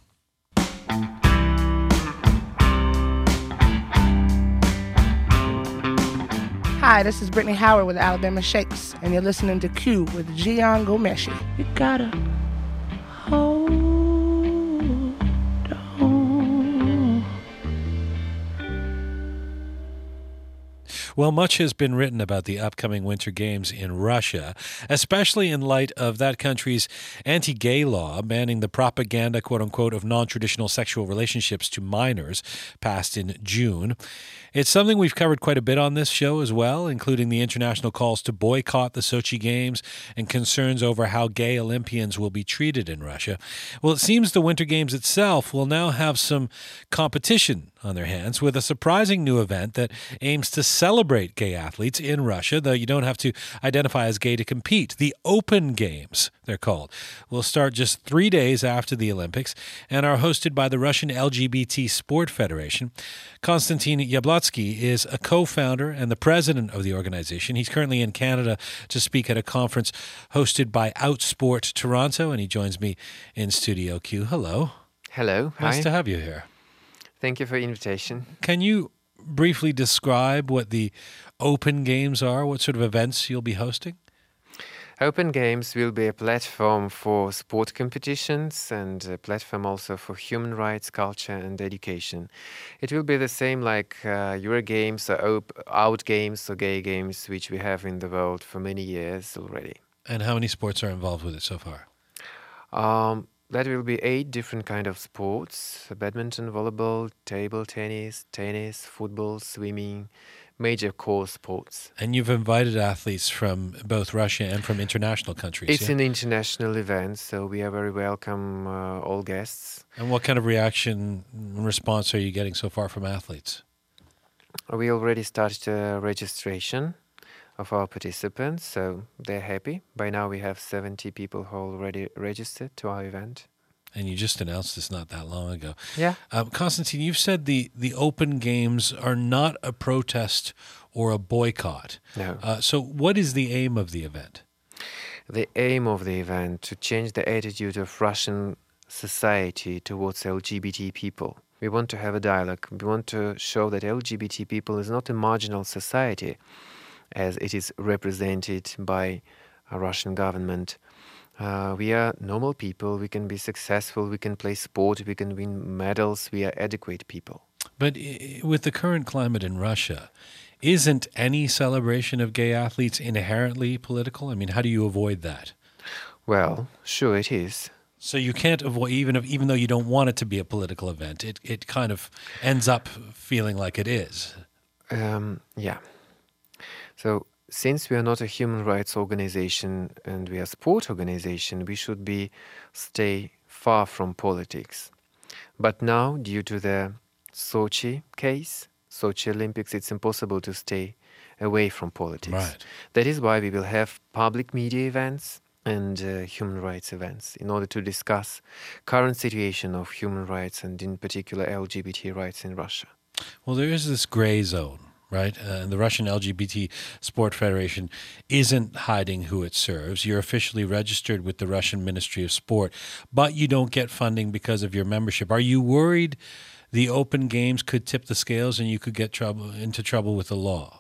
Hi, this is Brittany Howard with Alabama Shakes, and you're listening to Q with Gian Gomeshi. You gotta hold on. Well, much has been written about the upcoming Winter Games in Russia, especially in light of that country's anti-gay law banning the propaganda, quote-unquote, of non-traditional sexual relationships to minors, passed in June. It's something we've covered quite a bit on this show as well, including the international calls to boycott the Sochi Games and concerns over how gay Olympians will be treated in Russia. Well, it seems the Winter Games itself will now have some competition on their hands with a surprising new event that aims to celebrate gay athletes in Russia, though you don't have to identify as gay to compete. The Open Games, they're called, will start just three days after the Olympics and are hosted by the Russian L G B T Sport Federation. Konstantin Yablotsky is a co-founder and the president of the organization. He's currently in Canada to speak at a conference hosted by Outsport Toronto, and he joins me in Studio Q. Hello. Hello. Nice Hi. to have you here. Thank you for the invitation. Can you briefly describe what the Open Games are, what sort of events you'll be hosting? Open Games will be a platform for sport competitions and a platform also for human rights, culture and education. It will be the same like uh, Euro Games or op- Out Games or Gay Games, which we have in the world for many years already. And how many sports are involved with it so far? Um, That will be eight different kind of sports: badminton, volleyball, table tennis, tennis, football, swimming, major core sports. And you've invited athletes from both Russia and from international countries. It's yeah? an international event, so we are very welcome uh, all guests. And what kind of reaction and response are you getting so far from athletes? We already started uh, registration of our participants, so they're happy. By now we have seventy people who already registered to our event. And you just announced this not that long ago. Yeah. Um, Konstantin, you've said the, the Open Games are not a protest or a boycott. No. Uh, so what is the aim of the event? The aim of the event to change the attitude of Russian society towards L G B T people. We want to have a dialogue. We want to show that L G B T people is not a marginal society, as it is represented by a Russian government. Uh, we are normal people, we can be successful, we can play sport, we can win medals, we are adequate people. But i- with the current climate in Russia, isn't any celebration of gay athletes inherently political? I mean, how do you avoid that? Well, sure it is. So you can't avoid, even if, even though you don't want it to be a political event, it, it kind of ends up feeling like it is. Um, yeah. So, since we are not a human rights organization and we are a sport organization, we should be stay far from politics. But now, due to the Sochi case, Sochi Olympics, it's impossible to stay away from politics. Right. That is why we will have public media events and uh, human rights events in order to discuss current situation of human rights and in particular L G B T rights in Russia. Well, there is this gray zone, right? Uh, and the Russian L G B T Sport Federation isn't hiding who it serves. You're officially registered with the Russian Ministry of Sport, but you don't get funding because of your membership. Are you worried the Open Games could tip the scales and you could get trouble into trouble with the law?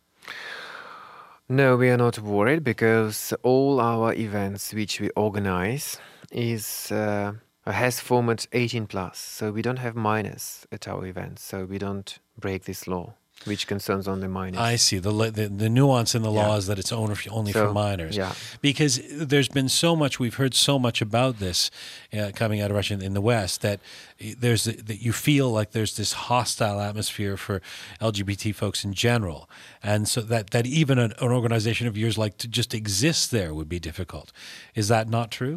No, we are not worried because all our events which we organize is uh, has format eighteen plus, so we don't have minors at our events, so we don't break this law, which concerns only minors. I see. The the, the nuance in the law Yeah. is that it's only, only So, for minors. yeah. Because there's been so much, we've heard so much about this uh, coming out of Russia in the West that there's that you feel like there's this hostile atmosphere for L G B T folks in general. And so that, that even an, an organization of yours like to just exist there would be difficult. Is that not true?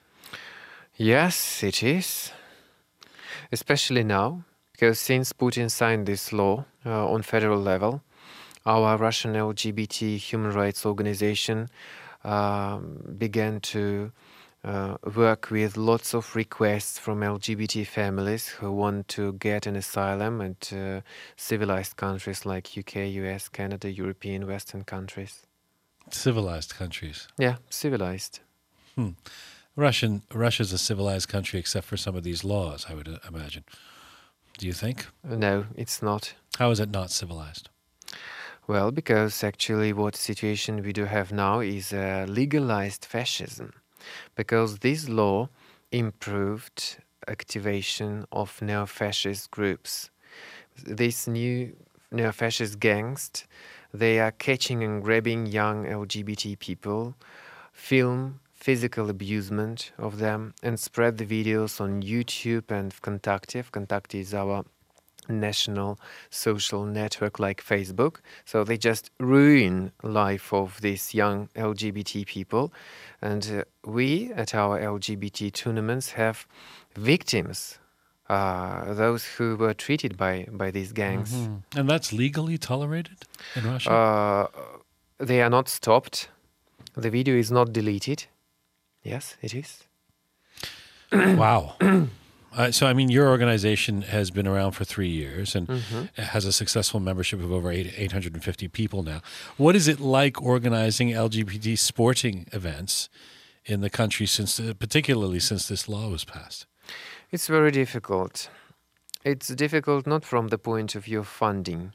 Yes, it is, especially now, because since Putin signed this law uh, on federal level, our Russian L G B T human rights organization um, began to uh, work with lots of requests from L G B T families who want to get an asylum at uh, civilized countries like U K, U S, Canada, European, Western countries. Civilized countries. Yeah, civilized. Hmm. Russian Russia's a civilized country except for some of these laws, I would uh, imagine. Do you think? No, it's not. How is it not civilized? Well, because actually what situation we do have now is uh, legalized fascism. Because this law improved activation of neo-fascist groups. These new neo-fascist gangs, They are catching and grabbing young L G B T people, film physical abusement of them, and spread the videos on YouTube and Vkontakte. Vkontakte is our national social network like Facebook. So they just ruin life of these young L G B T people. And uh, we at our L G B T tournaments have victims, uh, those who were treated by, by these gangs. Mm-hmm. And that's legally tolerated in Russia? Uh, they are not stopped. The video is not deleted. Yes, it is. Wow. Uh, so, I mean, your organization has been around for three years and Mhm. has a successful membership of over eight, eight hundred fifty people now. What is it like organizing L G B T sporting events in the country, since, uh, particularly since this law was passed? It's very difficult. It's difficult not from the point of view of funding.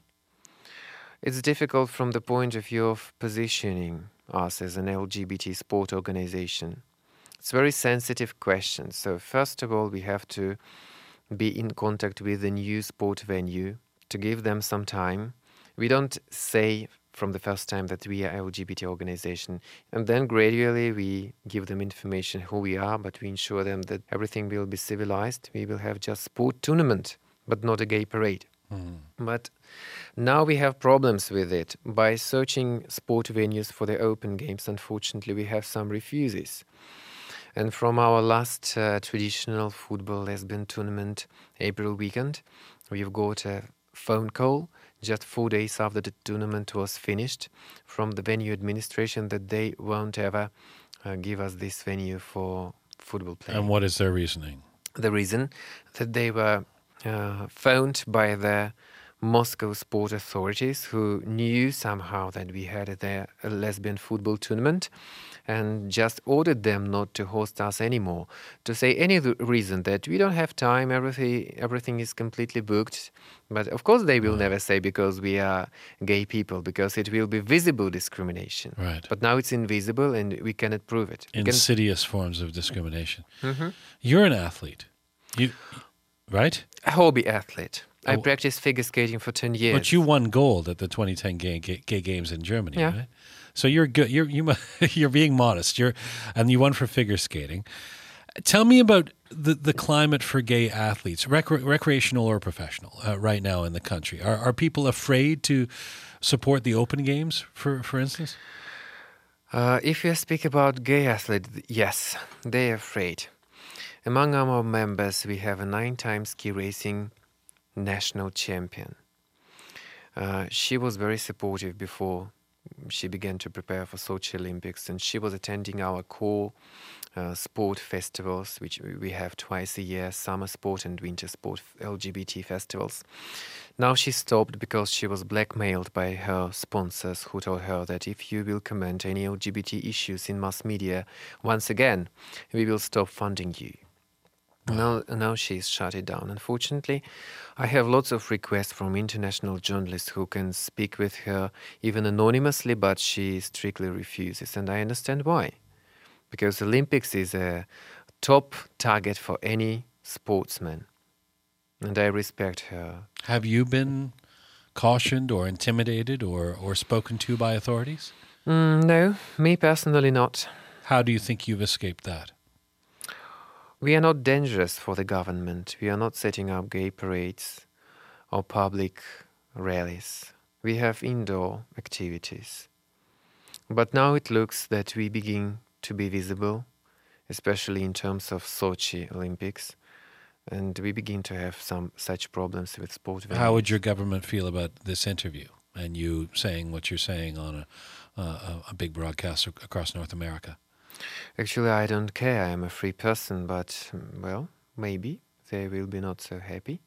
It's difficult from the point of view of positioning us as an L G B T sport organization. It's a very sensitive question. So first of all, we have to be in contact with the new sport venue to give them some time. We don't say from the first time that we are L G B T organization, and then gradually we give them information who we are, but we ensure them that everything will be civilized. We will have just sport tournament, but not a gay parade. Mm. But now we have problems with it. By searching sport venues for the open games, unfortunately, we have some refuses. And from our last uh, traditional football lesbian tournament, April weekend, we've got a phone call just four days after the tournament was finished from the venue administration that they won't ever uh, give us this venue for football play. And what is their reasoning? The reason that they were uh, phoned by the Moscow sport authorities, who knew somehow that we had a, a lesbian football tournament, and just ordered them not to host us anymore, to say any th- reason that we don't have time, everything everything is completely booked. But of course they will Right. never say because we are gay people, because it will be visible discrimination. Right. But now it's invisible and we cannot prove it. We can- Insidious forms of discrimination. Mhm. You're an athlete, you, right? A hobby athlete. I Oh. practiced figure skating for ten years. But you won gold at the twenty ten gay, gay, gay games in Germany, Yeah. right? So you're good. You're you, mu- you're being modest. You're and you won for figure skating. Tell me about the, the climate for gay athletes, recre- recreational or professional, uh, right now in the country. Are are people afraid to support the open games, for for instance? Uh, if you speak about gay athletes, yes, they are afraid. Among our members, we have a nine-time ski racing national champion. Uh, she was very supportive before she began to prepare for Sochi Olympics, and she was attending our core uh, sport festivals, which we- we have twice a year, summer sport and winter sport L G B T festivals. Now she stopped because she was blackmailed by her sponsors, who told her that if you will comment any L G B T issues in mass media once again, we will stop funding you. Now, now she's shut it down. Unfortunately, I have lots of requests from international journalists who can speak with her, even anonymously, but she strictly refuses, and I understand why. Because Olympics is a top target for any sportsman, and I respect her. Have you been cautioned or intimidated or, or spoken to by authorities? Mm, no, me personally not. How do you think you've escaped that? We are not dangerous for the government. We are not setting up gay parades or public rallies. We have indoor activities. But now it looks that we begin to be visible, especially in terms of Sochi Olympics, and we begin to have some such problems with sport venues. How would your government feel about this interview and you saying what you're saying on a, a, a big broadcast ac- across North America? Actually, I don't care. I am a free person, but, mm, well, maybe they will be not so happy.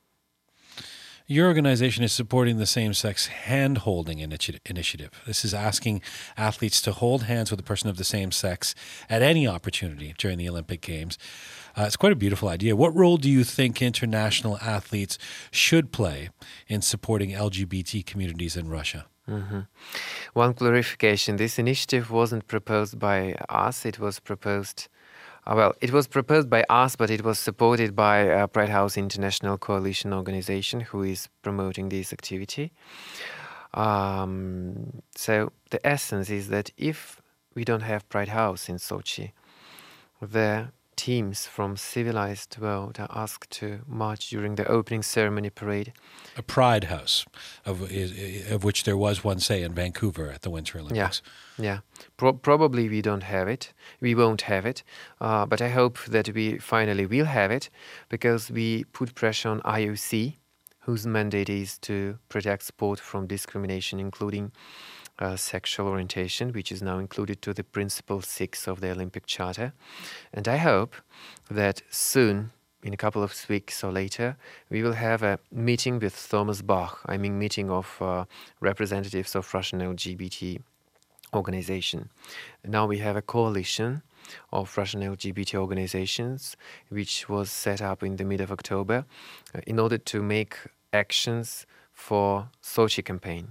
Your organization is supporting the same-sex hand-holding initi- initiative. This is asking athletes to hold hands with a person of the same sex at any opportunity during the Olympic Games. Uh, it's quite a beautiful idea. What role do you think international athletes should play in supporting L G B T communities in Russia? hmm One clarification, this initiative wasn't proposed by us, it was proposed, uh, well, it was proposed by us, but it was supported by uh, Pride House International Coalition organization, who is promoting this activity. Um, so the essence is that if we don't have Pride House in Sochi, the teams from civilized world are asked to march during the opening ceremony parade. A Pride House, of is, of which there was one, say, in Vancouver at the Winter Olympics. Yeah, yeah. Pro- probably we don't have it. We won't have it. Uh, but I hope that we finally will have it, because we put pressure on I O C, whose mandate is to protect sport from discrimination, including Uh, sexual orientation, which is now included to the Principle six of the Olympic Charter. And I hope that soon, in a couple of weeks or later, we will have a meeting with Thomas Bach. I mean, meeting of uh, representatives of Russian L G B T organization. Now we have a coalition of Russian L G B T organizations, which was set up in the mid of October uh, in order to make actions for Sochi campaign.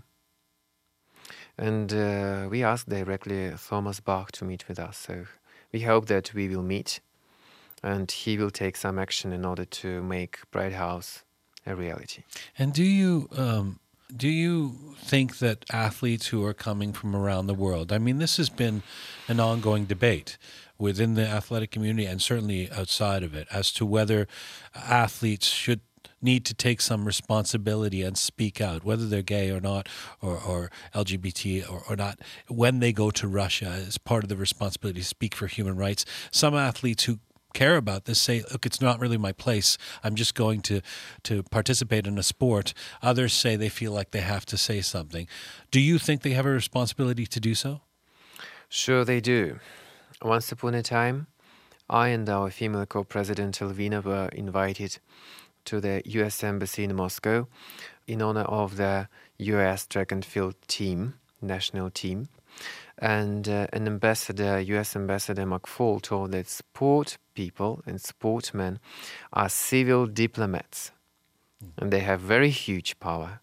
And uh, we asked directly Thomas Bach to meet with us. So we hope that we will meet and he will take some action in order to make Pride House a reality. And do you um, do you think that athletes who are coming from around the world, I mean, this has been an ongoing debate within the athletic community and certainly outside of it as to whether athletes should need to take some responsibility and speak out, whether they're gay or not, or, or L G B T or, or not, when they go to Russia as part of the responsibility to speak for human rights. Some athletes who care about this say, look, it's not really my place. I'm just going to, to participate in a sport. Others say they feel like they have to say something. Do you think they have a responsibility to do so? Sure they do. Once upon a time, I and our female co-president Elvina were invited to the U S Embassy in Moscow in honor of the U S track and field team, national team. And uh, an ambassador, U S Ambassador McFall, told that sport people and sportsmen are civil diplomats mm. and they have very huge power.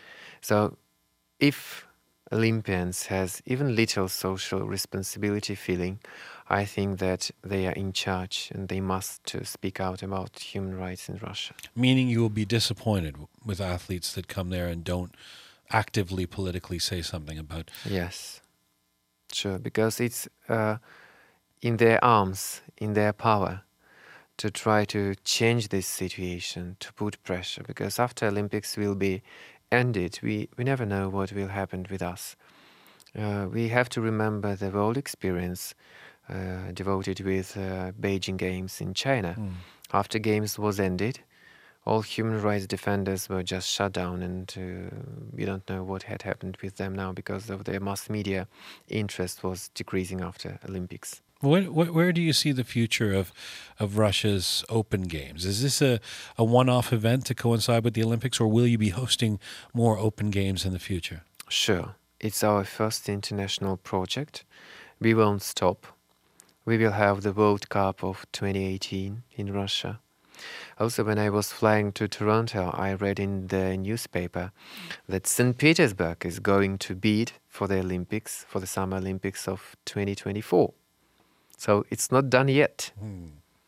So if Olympians has even little social responsibility feeling, I think that they are in charge and they must uh, speak out about human rights in Russia. Meaning you will be disappointed with athletes that come there and don't actively politically say something about... Yes, sure, because it's uh, in their arms, in their power to try to change this situation, to put pressure, because after Olympics will be ended, we, we never know what will happen with us. Uh, we have to remember the world experience uh, devoted with uh, Beijing Games in China. Mm. After Games was ended, all human rights defenders were just shut down, and uh, we don't know what had happened with them now because of their mass media interest was decreasing after Olympics. Where, where do you see the future of, of Russia's Open Games? Is this a, a one-off event to coincide with the Olympics, or will you be hosting more Open Games in the future? Sure. It's our first international project. We won't stop. We will have the World Cup of twenty eighteen in Russia. Also, when I was flying to Toronto, I read in the newspaper that Saint Petersburg is going to bid for the Olympics, for the Summer Olympics of twenty twenty-four. So it's not done yet. Hmm.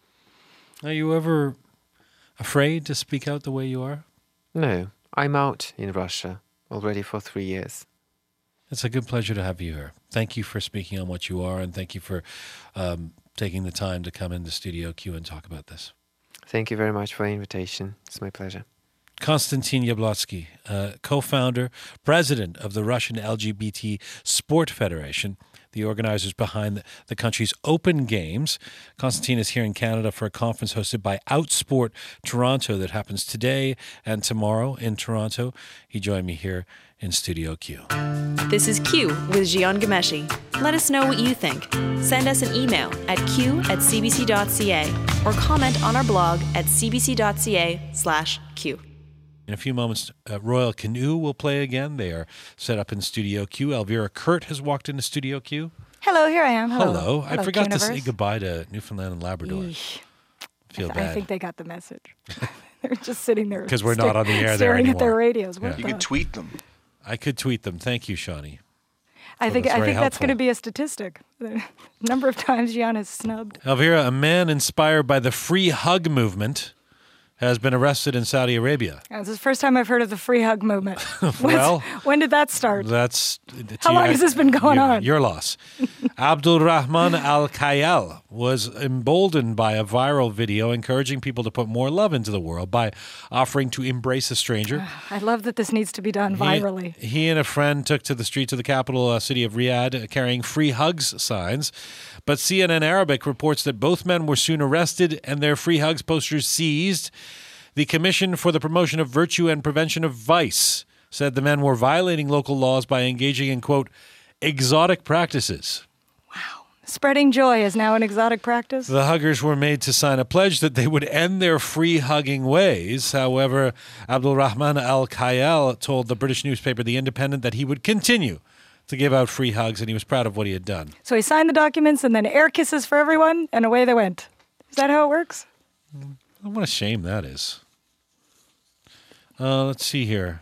Are you ever afraid to speak out the way you are? No, I'm out in Russia already for three years. It's a good pleasure to have you here. Thank you for speaking on what you are, and thank you for um, taking the time to come into Studio Q and talk about this. Thank you very much for the invitation. It's my pleasure. Konstantin Yablotsky, uh, co-founder, president of the Russian L G B T Sport Federation, the organizers behind the, the country's Open Games. Konstantin is here in Canada for a conference hosted by Outsport Toronto that happens today and tomorrow in Toronto. He joined me here in Studio Q. This is Q with Jian Ghomeshi. Let us know what you think. Send us an email at q at cbc.ca or comment on our blog at cbc.ca slash q. In a few moments, uh, Royal Canoe will play again. They are set up in Studio Q. Elvira Kurt has walked into Studio Q. Hello, here I am. Hello. Hello. Hello I forgot Q-Universe. to say goodbye to Newfoundland and Labrador. Eesh. Feel I, th- bad. I think they got the message. They're just sitting there. Because we're sta- not on the air there staring anymore. at their radios. What Yeah. the- You could tweet them. I could tweet them. Thank you, Shawnee. I So think that's I very think that's helpful. going to be a statistic. The number of times Gian is snubbed. Elvira, a man inspired by the free hug movement has been arrested in Saudi Arabia. Yeah, this is the first time I've heard of the free hug movement. Well, when did that start? That's How long has this been going your, on? Your loss. Abdul Rahman Al Khayal was emboldened by a viral video encouraging people to put more love into the world by offering to embrace a stranger. I love that this needs to be done virally. He, he and a friend took to the streets of the capital uh, city of Riyadh uh, carrying free hugs signs. But C N N Arabic reports that both men were soon arrested and their free hugs posters seized. The Commission for the Promotion of Virtue and Prevention of Vice said the men were violating local laws by engaging in, quote, exotic practices. Spreading joy is now an exotic practice. The huggers were made to sign a pledge that they would end their free hugging ways. However, Abdul Rahman Al Khayal told the British newspaper The Independent that he would continue to give out free hugs, and he was proud of what he had done. So he signed the documents and then air kisses for everyone, and away they went. Is that how it works? What a shame that is. Uh, let's see here.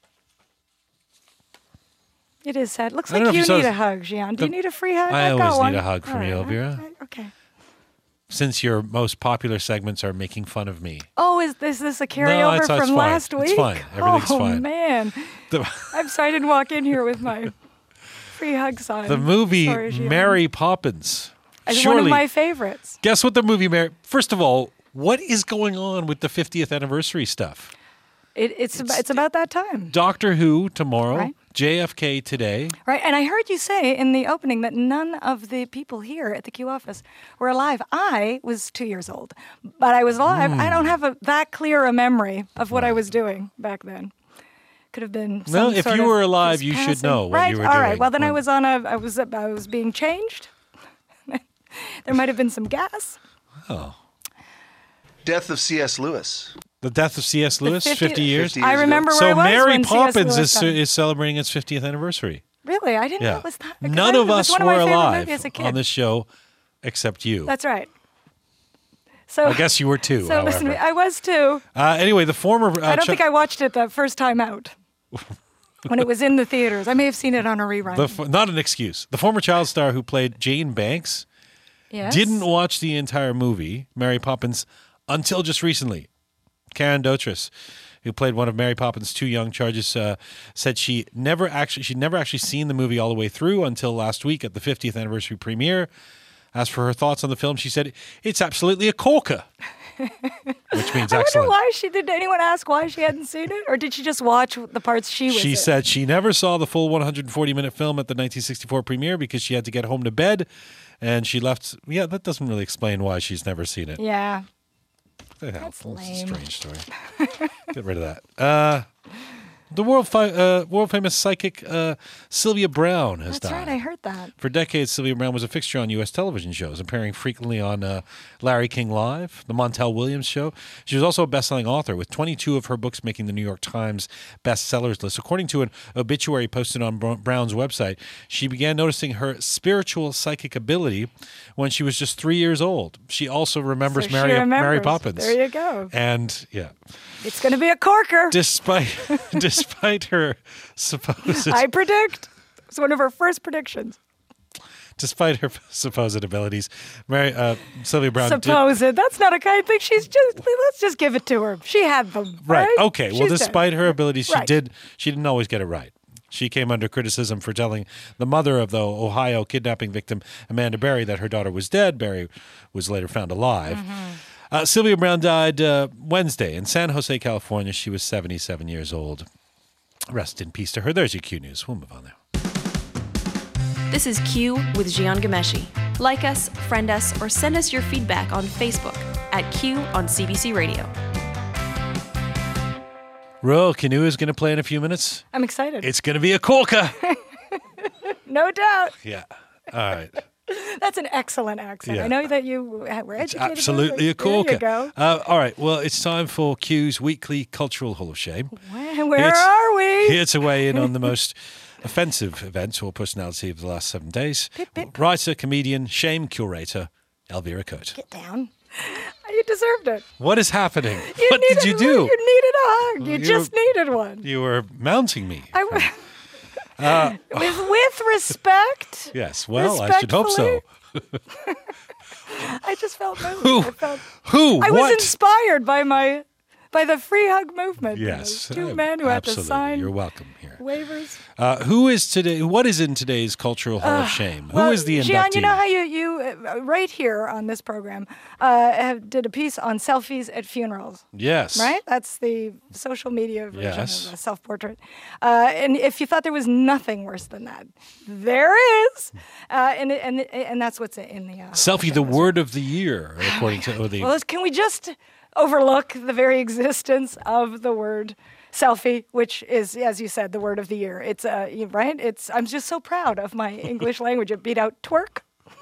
It is sad. Looks I don't like know you if you need saw a hug, Gian. Do the- you need a free hug? I I've got always one. need a hug from All you, right, Elvira. right, Okay. Since your most popular segments are making fun of me. Oh, is this, this a carryover it's- it's from fine. last It's week? fine. Everything's oh, fine. man. The, I'm sorry I didn't walk in here with my free hug sign. the movie Sorry, Gian. Mary Poppins. It's Surely, one of my favorites. guess what the movie Mary... First of all, what is going on with the fiftieth anniversary stuff? It, it's, it's, it's about that time. Doctor Who tomorrow, Right. J F K today. Right, and I heard you say in the opening that none of the people here at the Q office were alive. I was two years old, but I was alive. I don't have a, that clear a memory of what I was doing back then. Could have been. Some Well, if sort you of were alive, just you should passing. know what right? you were All doing right. Well, then I when- was on a. I was. I was being changed. There might have been some gas. Oh. Death of C S. Lewis. The death of C S. Lewis, fifty fifty years? fifty years I remember So where I was Mary when C S. Poppins Lewis is, died. is celebrating its fiftieth anniversary. Really, I didn't know Yeah. it was that. None I- of it was us one of were my favorite alive movies as a kid. on this show except you. That's right. So I guess you were too, So listen to me. however. I was too. Uh, anyway, the former... Uh, I don't Ch- think I watched it the first time out. When it was in the theaters. I may have seen it on a rerun. the f- not an excuse. The former child star who played Jane Banks Yes. didn't watch the entire movie, Mary Poppins, until just recently. Karen Dotrice, who played one of Mary Poppins' two young charges, uh, said she never actually she'd never actually seen the movie all the way through until last week at the fiftieth anniversary premiere. As for her thoughts on the film, she said, "It's absolutely a corker," which means I excellent. wonder why she did. Anyone ask why she hadn't seen it, or did she just watch the parts she was She in? said she never saw the full one hundred forty minute film at the nineteen sixty-four premiere because she had to get home to bed, and she left. Yeah, that doesn't really explain why she's never seen it. Yeah. What the hell? That's It's a lame. strange story. Get rid of that. Uh, the world fi- uh, world famous psychic uh, Sylvia Brown has That's died. right. I heard that. For decades, Sylvia Brown was a fixture on U S television shows, appearing frequently on uh, Larry King Live, The Montel Williams Show. She was also a best-selling author, with twenty-two of her books making the New York Times bestsellers list. According to an obituary posted on Br- Brown's website, she began noticing her spiritual psychic ability when she was just three years old. She also remembers So she Mary, Mary remembers. Poppins. There you go. And, yeah. It's going to be a corker. Despite despite her supposed I predict. It's one of her first predictions. despite her supposed abilities, Mary uh, Sylvia Brown did, Supposed. That's not a kind thing. She's just. Let's just give it to her. She had them. right. Right. Okay. Well, She's dead. despite her abilities, she Right. did. She didn't always get it right. She came under criticism for telling the mother of the Ohio kidnapping victim, Amanda Berry, that her daughter was dead. Berry was later found alive. Mm-hmm. Uh, Sylvia Brown died uh, Wednesday in San Jose, California. She was seventy-seven years old. Rest in peace to her. There's your Q News. We'll move on now. This is Q with Gian Gameshi. Like us, friend us, or send us your feedback on Facebook at Q on C B C Radio. Ro Canoe is going to play in a few minutes. I'm excited. It's going to be a corker. No doubt. Yeah. All right. That's an excellent accent. Yeah. I know that you were educated. in it, Absolutely a but there corker. you go. Uh, all right. Well, it's time for Q's weekly cultural Hall of Shame. Where, where Here to- are we? Here to weigh in on the most offensive event or personality of the last seven days. Pip, pip. Writer, comedian, shame curator, Elvira Cote. Get down. You deserved it. What is happening? You what did needed- you do? You needed a hug. You You're- just needed one. You were mounting me. I w- Uh, with, with respect. yes. Well, I should hope so. I just felt moved. Who? I felt. Who? I was What? inspired by my by the free hug movement. Yes. Those two uh, men who have absolutely. to sign You're welcome here. waivers. Uh, who is today? What is in today's Cultural Hall of Shame? Well, who is the Gian, inductee? you know how you, you uh, right here on this program, uh, have, did a piece on selfies at funerals. Yes. Right? That's the social media version Yes. of a self-portrait. Uh, and if you thought there was nothing worse than that, there is. Uh, and, and, and that's what's in the... Uh, Selfie, the word of the year, according to oh, the. Well, can we just overlook the very existence of the word selfie, which is, as you said, the word of the year? It's uh, you- right. It's. I'm just so proud of my English language. It beat out twerk.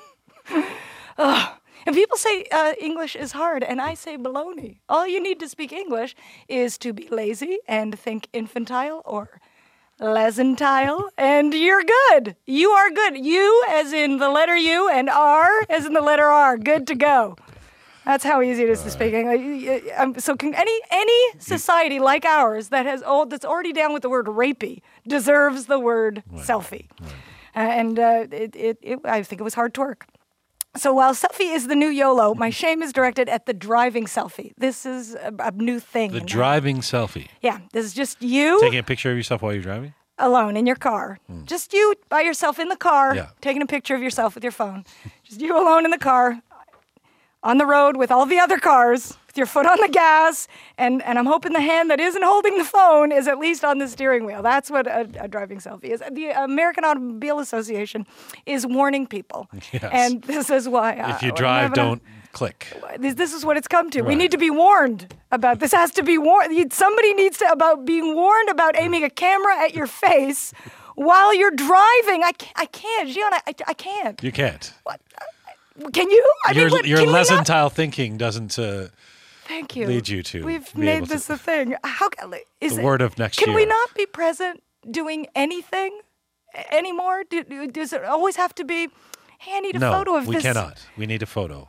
Ugh. And people say uh, English is hard, and I say baloney. All you need to speak English is to be lazy and think infantile or lesentile, and you're good. You are good. You, as in the letter U, and R, as in the letter R. Good to go. That's how easy it is to speak English. Um, so, can any any society like ours that has oh, that's already down with the word rapey deserves the word selfie, Uh, and uh, it, it, it I think it was hard to work. So while selfie is the new YOLO, my shame is directed at the driving selfie. This is a, a new thing. The now. driving selfie. Yeah, this is just you Taking a picture of yourself while you're driving? alone in your car. Just you by yourself in the car, Yeah. taking a picture of yourself with your phone. Just you alone in the car, on the road with all the other cars, with your foot on the gas, and, and I'm hoping the hand that isn't holding the phone is at least on the steering wheel. That's what a, a driving selfie is. The American Automobile Association is warning people. Yes. And this is why. uh, If you we're drive, having a- don't click. this, this is what it's come to. We Right. need to be warned about this. Has to be warned. Somebody needs to about being warned about aiming a camera at your face while you're driving. I can't. I can't, Gian. I, I, I can't. You can't. Can you? I your mean, what, your can we not- lesentile thinking doesn't uh, Thank you. lead you to. We've be made able this to, a thing. How ca- is the it, word of next Can year. we not be present doing anything a- anymore? Do, do- does it always have to be? Hey, I need a no, photo of we this. cannot. We need a photo.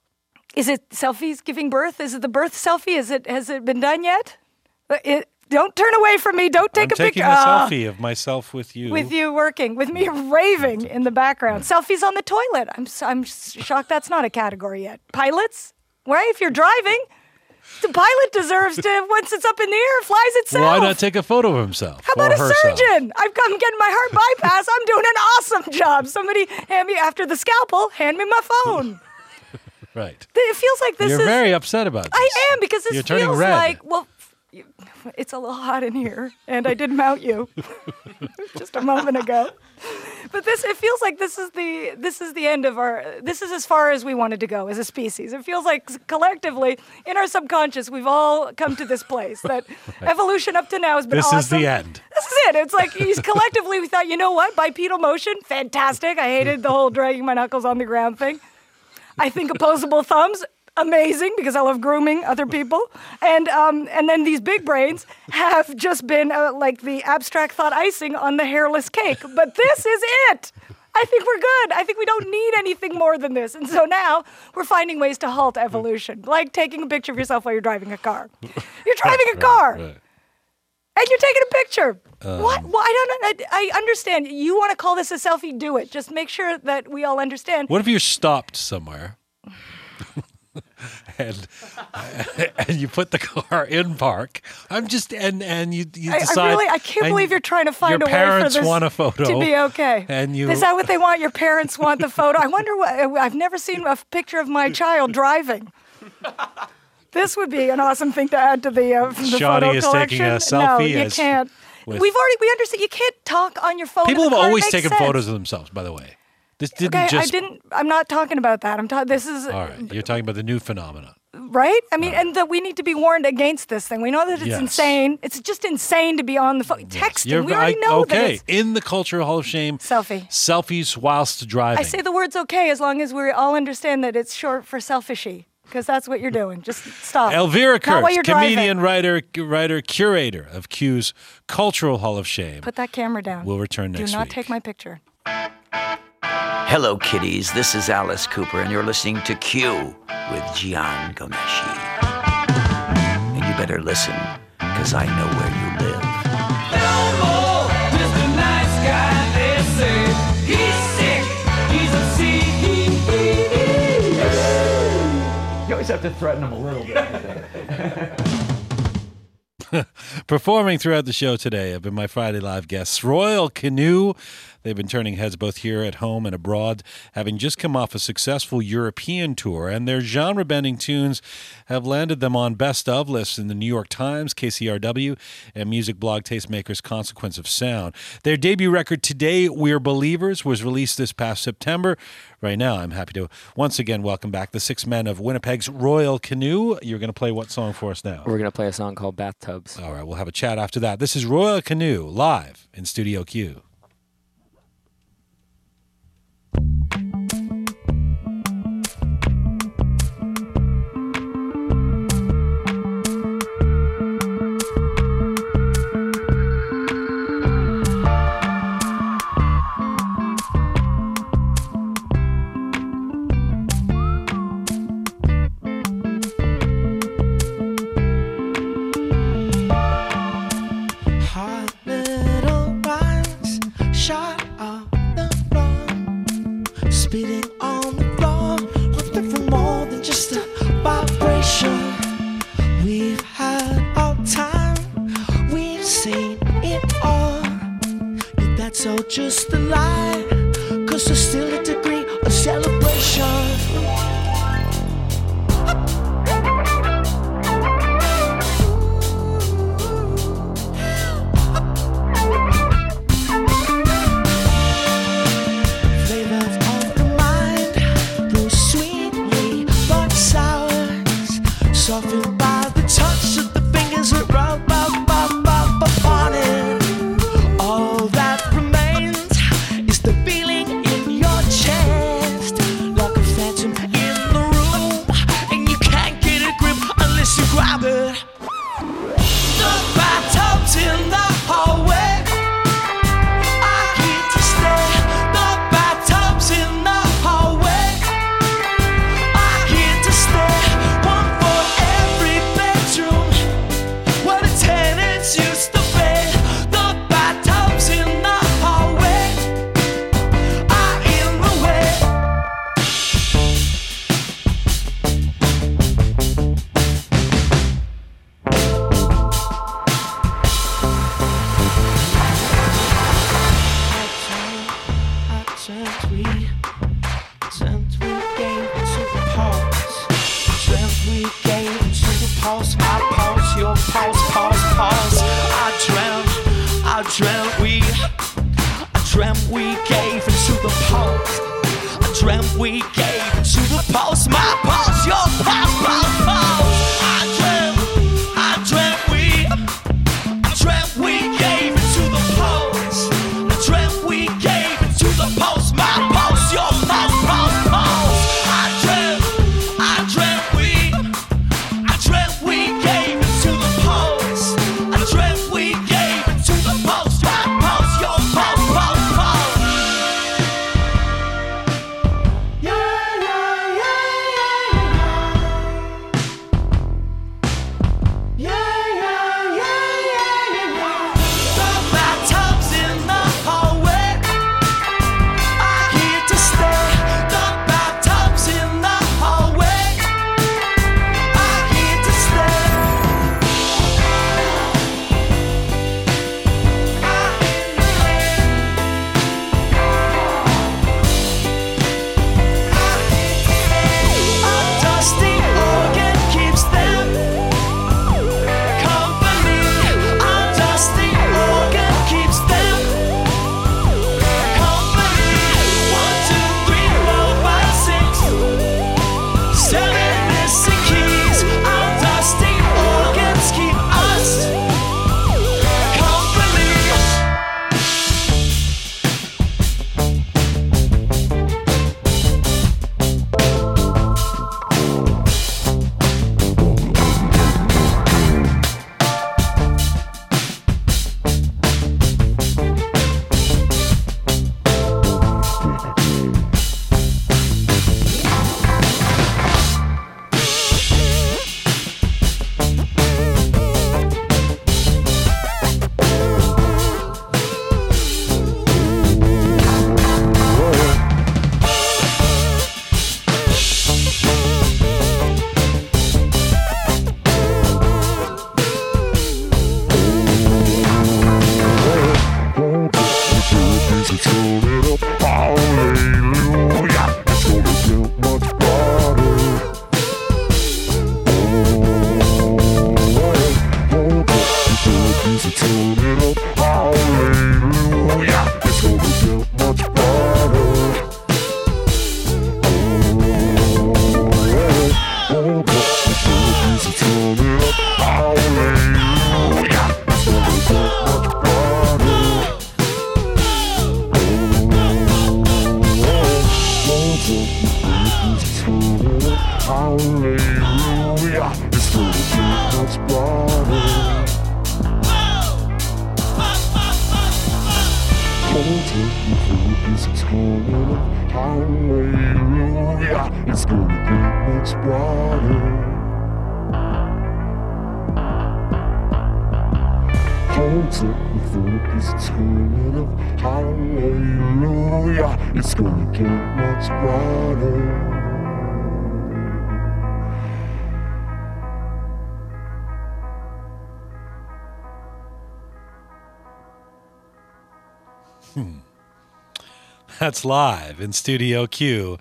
Is it selfies giving birth? Is it the birth selfie? Is it has it been done yet? Uh, It, don't turn away from me. Don't take I'm a taking picture. a Ah, selfie of myself with you. with you working, with me raving in the background. Selfies on the toilet. I'm s- I'm shocked that's not a category yet. Pilots, right? If you're driving, the pilot deserves to. Once it's up in the air, it flies itself. Why not take a photo of himself How or about a herself? surgeon? I've come getting my heart bypass. I'm doing an awesome job. Somebody hand me after the scalpel. Hand me my phone. Right. It feels like this You're is. very upset about this. I am because this You're turning feels red. like well, you- it's a little hot in here, and I did mount you just a moment ago. But this, it feels like this is the this is the end of our. This is as far as we wanted to go as a species. It feels like collectively in our subconscious we've all come to this place that evolution up to now has been This awesome. is the end. This is it. It's like he's collectively we thought, you know what, bipedal motion, fantastic. I hated the whole dragging my knuckles on the ground thing. I think opposable thumbs, amazing, because I love grooming other people. And um, and then these big brains have just been uh, like the abstract thought icing on the hairless cake. But this is it. I think we're good. I think we don't need anything more than this. And so now we're finding ways to halt evolution, like taking a picture of yourself while you're driving a car. You're driving a car. Right, right. And you're taking a picture. Um, what? Well, I don't know. I, I understand. You want to call this a selfie? Do it. Just make sure that we all understand. What if you're stopped somewhere and and you put the car in park? I'm just and and you you I, decide. I really, I can't and believe you're trying to find your a way for parents this want a photo to be okay. and you- Is that what they want? Your parents want the photo? I wonder what. I've never seen a picture of my child driving. This would be an awesome thing to add to the, uh, the Shawnee photo is collection. taking a no, selfie you as- can't. with- We've already we understand. You can't talk on your phone. in People the have car. It always makes taken sense. photos of themselves, by the way. This didn't Okay, just. I didn't. I'm not talking about that. I'm talking. This is All right, you're talking about the new phenomenon. right. I mean, and that we need to be warned against this thing. We know that it's Yes. insane. It's just insane to be on the phone texting. You're we already I- know that okay. it's In the Cultural Hall of Shame, selfie. selfies whilst driving. I say the words okay as long as we all understand that it's short for selfishy, because that's what you're doing. Just stop. Elvira Not while Kurtz, you're comedian, driving. writer, writer, curator of Q's Cultural Hall of Shame. Put that camera down. We'll return next Do not week. take my picture. Hello, kiddies. This is Alice Cooper, and you're listening to Q with Gian Gomeshi. And you better listen, because I know where you live. No more just a nice guy, they say. He's sick, he's a C E E. You always have to threaten them a little bit. I think. Performing throughout the show today have been my Friday Live guests, Royal Canoe. They've been turning heads both here at home and abroad, having just come off a successful European tour, and their genre-bending tunes have landed them on best of lists in the New York Times, K C R W, and music blog Tastemakers' Consequence of Sound. Their debut record, Today We're Believers, was released this past September. Right now, I'm happy to once again welcome back the six men of Winnipeg's Royal Canoe. You're going to play what song for us now? We're going to play a song called Bathtubs. All right, we'll have a chat after that. This is Royal Canoe, live in Studio Q. Hot little rhymes shot off the floor, spitting on the floor. What's been for more than just a vibration? We've had our time, we've seen it all. Yet that's all just a lie, 'cause there's still a degree of celebration. Softened by the touch of the fingers that rub, rub, rub, rub upon it. All that remains is the feeling in your chest, like a phantom in the room, and you can't get a grip unless you grab it. The bathtub's in the hallway, I get to stay. The bathtub's in the hallway, I get to stay. One for every bedroom where the tenants used to bed. The bathtub's in the hallway, I in the way. I dreamt we, dreamt we gave into the pulse. Dreamt we gave into the pulse. My pulse, your pulse, pulse, pulse. I dreamt, I dreamt we, I dreamt we gave into the pulse. I dreamt we gave into the pulse. My pulse, your pulse, pulse, pulse. I dreamt, I dreamt we, I dreamt we gave into the pulse. I dreamt we gave into the pulse. My pulse, your pulse, pulse, pulse. I dreamt, I dreamt we, I dreamt we gave into the pulse. I dreamt we gave into the pulse. My pulse, your pulse, pulse, pulse. Yeah, yeah, yeah, yeah, yeah. turn it up. Hallelujah. It's gonna get much brighter. Easy, turn it up, hallelujah. It's gonna get much brighter. Oh, easy, turn it up, hallelujah. It's gonna get much brighter. Hallelujah. It's gonna get much brighter. Hallelujah, it's gonna get much brighter. Hold it with focus, turn it up. Hallelujah, it's gonna get much brighter. Hmm. That's live in Studio Q.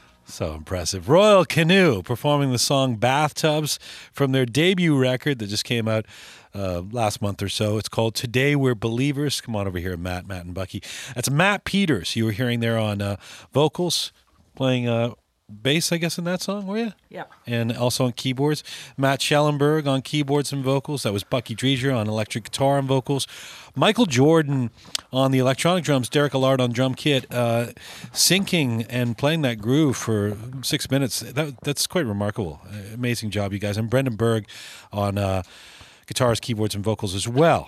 So impressive. Royal Canoe performing the song Bathtubs from their debut record that just came out uh, last month or so. It's called Today We're Believers. Come on over here, Matt, Matt and Bucky. That's Matt Peters. You were hearing there on uh, vocals, playing uh, bass, I guess, in that song, were you? Yeah. And also on keyboards. Matt Schellenberg on keyboards and vocals. That was Bucky Dreger on electric guitar and vocals. Michael Jordan on the electronic drums. Derek Allard on drum kit. Uh, syncing and playing that groove for six minutes. That, that's quite remarkable. Uh, amazing job, you guys. And Brendan Berg on uh, guitars, keyboards, and vocals as well.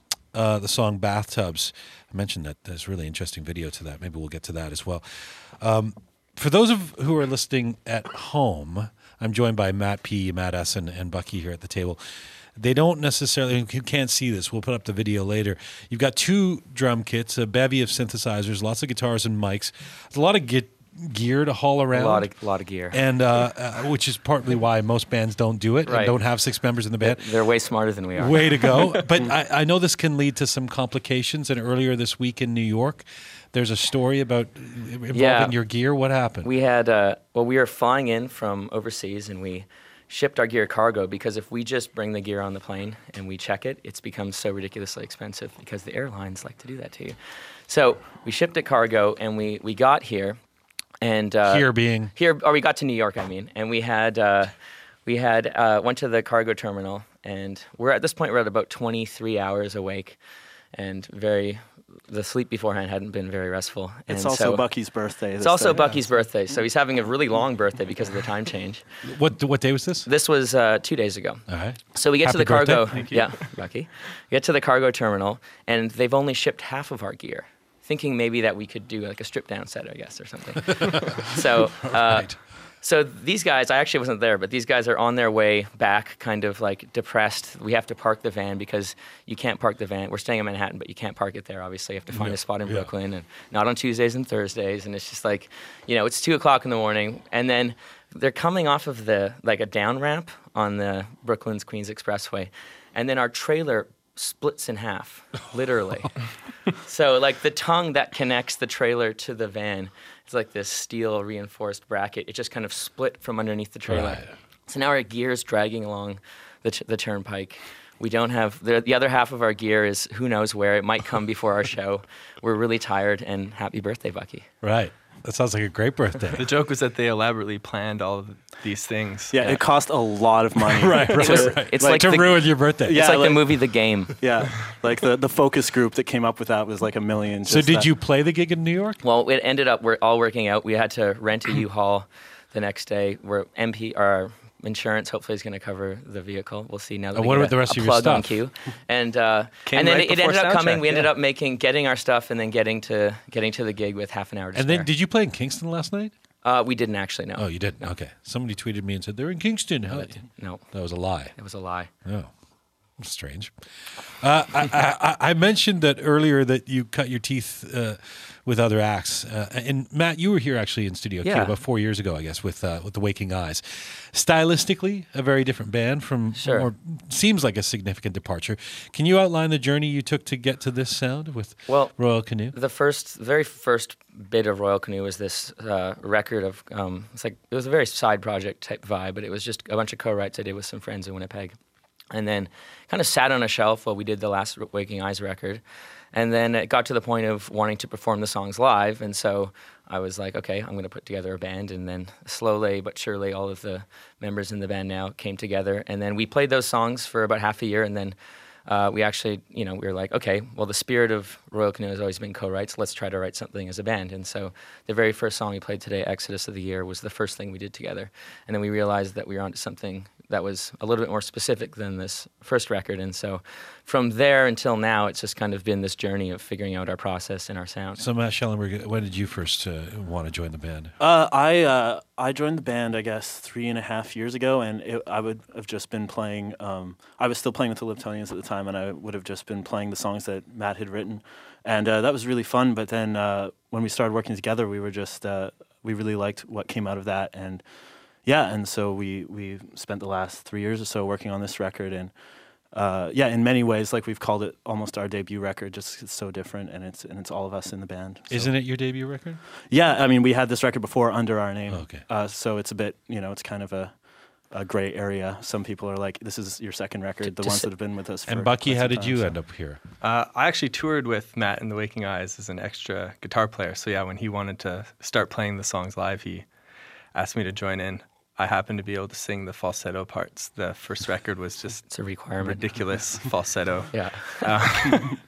Uh, the song Bathtubs. I mentioned that there's a really interesting video to that. Maybe we'll get to that as well. Um, For those of who are listening at home, I'm joined by Matt P., Matt S., and, and Bucky here at the table. They don't necessarily, you can't see this, we'll put up the video later. You've got two drum kits, a bevy of synthesizers, lots of guitars and mics. There's a lot of ge- gear to haul around. A lot of, lot of gear. And uh, uh, which is partly why most bands don't do it Right. and don't have six members in the band. They're way smarter than we are. Way to go. But I, I know this can lead to some complications. And earlier this week in New York, there's a story about involving Yeah. your gear. What happened? We had, uh, well, we were flying in from overseas and we shipped our gear cargo because if we just bring the gear on the plane and we check it, it's become so ridiculously expensive because the airlines like to do that to you. So we shipped it cargo and we, we got here and uh, Here being? Here, or we got to New York, I mean, and we had, uh, we had, uh, went to the cargo terminal and we're at this point, we're at about twenty-three hours awake and very, the sleep beforehand hadn't been very restful. It's and also so, Bucky's birthday. It's this also day. Bucky's birthday, so he's having a really long birthday because of the time change. What what day was this? This was uh, two days ago. All right. So we get Happy to the cargo. birthday. Thank you. Yeah, Bucky. We get to the cargo terminal, and they've only shipped half of our gear, thinking maybe that we could do like a strip down set, I guess, or something. so. Uh, Right. So these guys, I actually wasn't there, but these guys are on their way back, kind of like depressed. We have to park the van because you can't park the van. We're staying in Manhattan, but you can't park it there, obviously. You have to find Yeah, a spot in yeah. Brooklyn, and not on Tuesdays and Thursdays. And it's just like, you know, it's two o'clock in the morning, and then they're coming off of the, like a down ramp on the Brooklyn's Queens Expressway, and then our trailer splits in half, literally. So like the tongue that connects the trailer to the van, it's like this steel reinforced bracket. It just kind of split from underneath the trailer. Right. So now our gear is dragging along the, t- the turnpike. We don't have, the, the other half of our gear is who knows where. It might come before our show. We're really tired, and happy birthday, Bucky. Right. That sounds like a great birthday. The joke was that they elaborately planned all of these things. Yeah, it cost a lot of money. Right, right, to, right. It's like to the- ruin your birthday. Yeah, it's like, like- the movie The Game. Yeah, like the, the focus group that came up with that was like a million. So just did that. you play the gig in New York? Well, it ended up we're all working out. We had to rent a U-Haul the next day. We're M P, our insurance hopefully is going to cover the vehicle. We'll see now that And we what get about a, the rest a of your plug on stuff? cue. And uh, Came and then right it, it before ended up coming. soundcheck, We ended yeah. up making getting our stuff and then getting to getting to the gig with half an hour to And spare. then did you play in Kingston last night? Uh, we didn't actually know. Oh, you didn't? Okay. Somebody tweeted me and said, they're in Kingston. How- No, That was a lie. it was a lie. Oh. Strange. Uh, I, I, I mentioned that earlier that you cut your teeth uh, with other acts, uh, and Matt, you were here actually in Studio Q Yeah. about four years ago, I guess, with uh, with the Waking Eyes. Stylistically, a very different band from, Sure. or seems like a significant departure. Can you outline the journey you took to get to this sound with Well, Royal Canoe? The first, very first bit of Royal Canoe was this uh, record of, um, it's like, it was a very side project type vibe, but it was just a bunch of co-writes I did with some friends in Winnipeg. And then kind of sat on a shelf while we did the last Waking Eyes record. And then it got to the point of wanting to perform the songs live. And so I was like, okay, I'm going to put together a band. And then slowly but surely all of the members in the band now came together. And then we played those songs for about half a year. And then uh, we actually, you know, we were like, okay, well, the spirit of Royal Canoe has always been co-writes. Let's try to write something as a band. And so the very first song we played today, Exodus of the Year, was the first thing we did together. And then we realized that we were onto something that was a little bit more specific than this first record. And so from there until now, it's just kind of been this journey of figuring out our process and our sound. So Matt Schellenberg, when did you first uh, want to join the band? Uh, I uh, I joined the band, I guess, three and a half years ago, and it, I would have just been playing. Um, I was still playing with the Liptonians at the time, and I would have just been playing the songs that Matt had written, and uh, that was really fun. But then uh, when we started working together, we were just uh, we really liked what came out of that, and yeah, and so we we spent the last three years or so working on this record, and uh, yeah, in many ways, like we've called it almost our debut record, just it's so different, and it's and it's all of us in the band. So. Isn't it your debut record? Yeah, I mean, we had this record before under our name. Oh, okay. Uh, so it's a bit, you know, it's kind of a, a gray area. Some people are like, this is your second record, the ones that have been with us for And Bucky, quite how some did time, you so. end up here? Uh, I actually toured with Matt in the Waking Eyes as an extra guitar player. So yeah, when he wanted to start playing the songs live, he asked me to join in. I happened to be able to sing the falsetto parts. The first record was just it's a requirement. Ridiculous falsetto. Yeah. Um,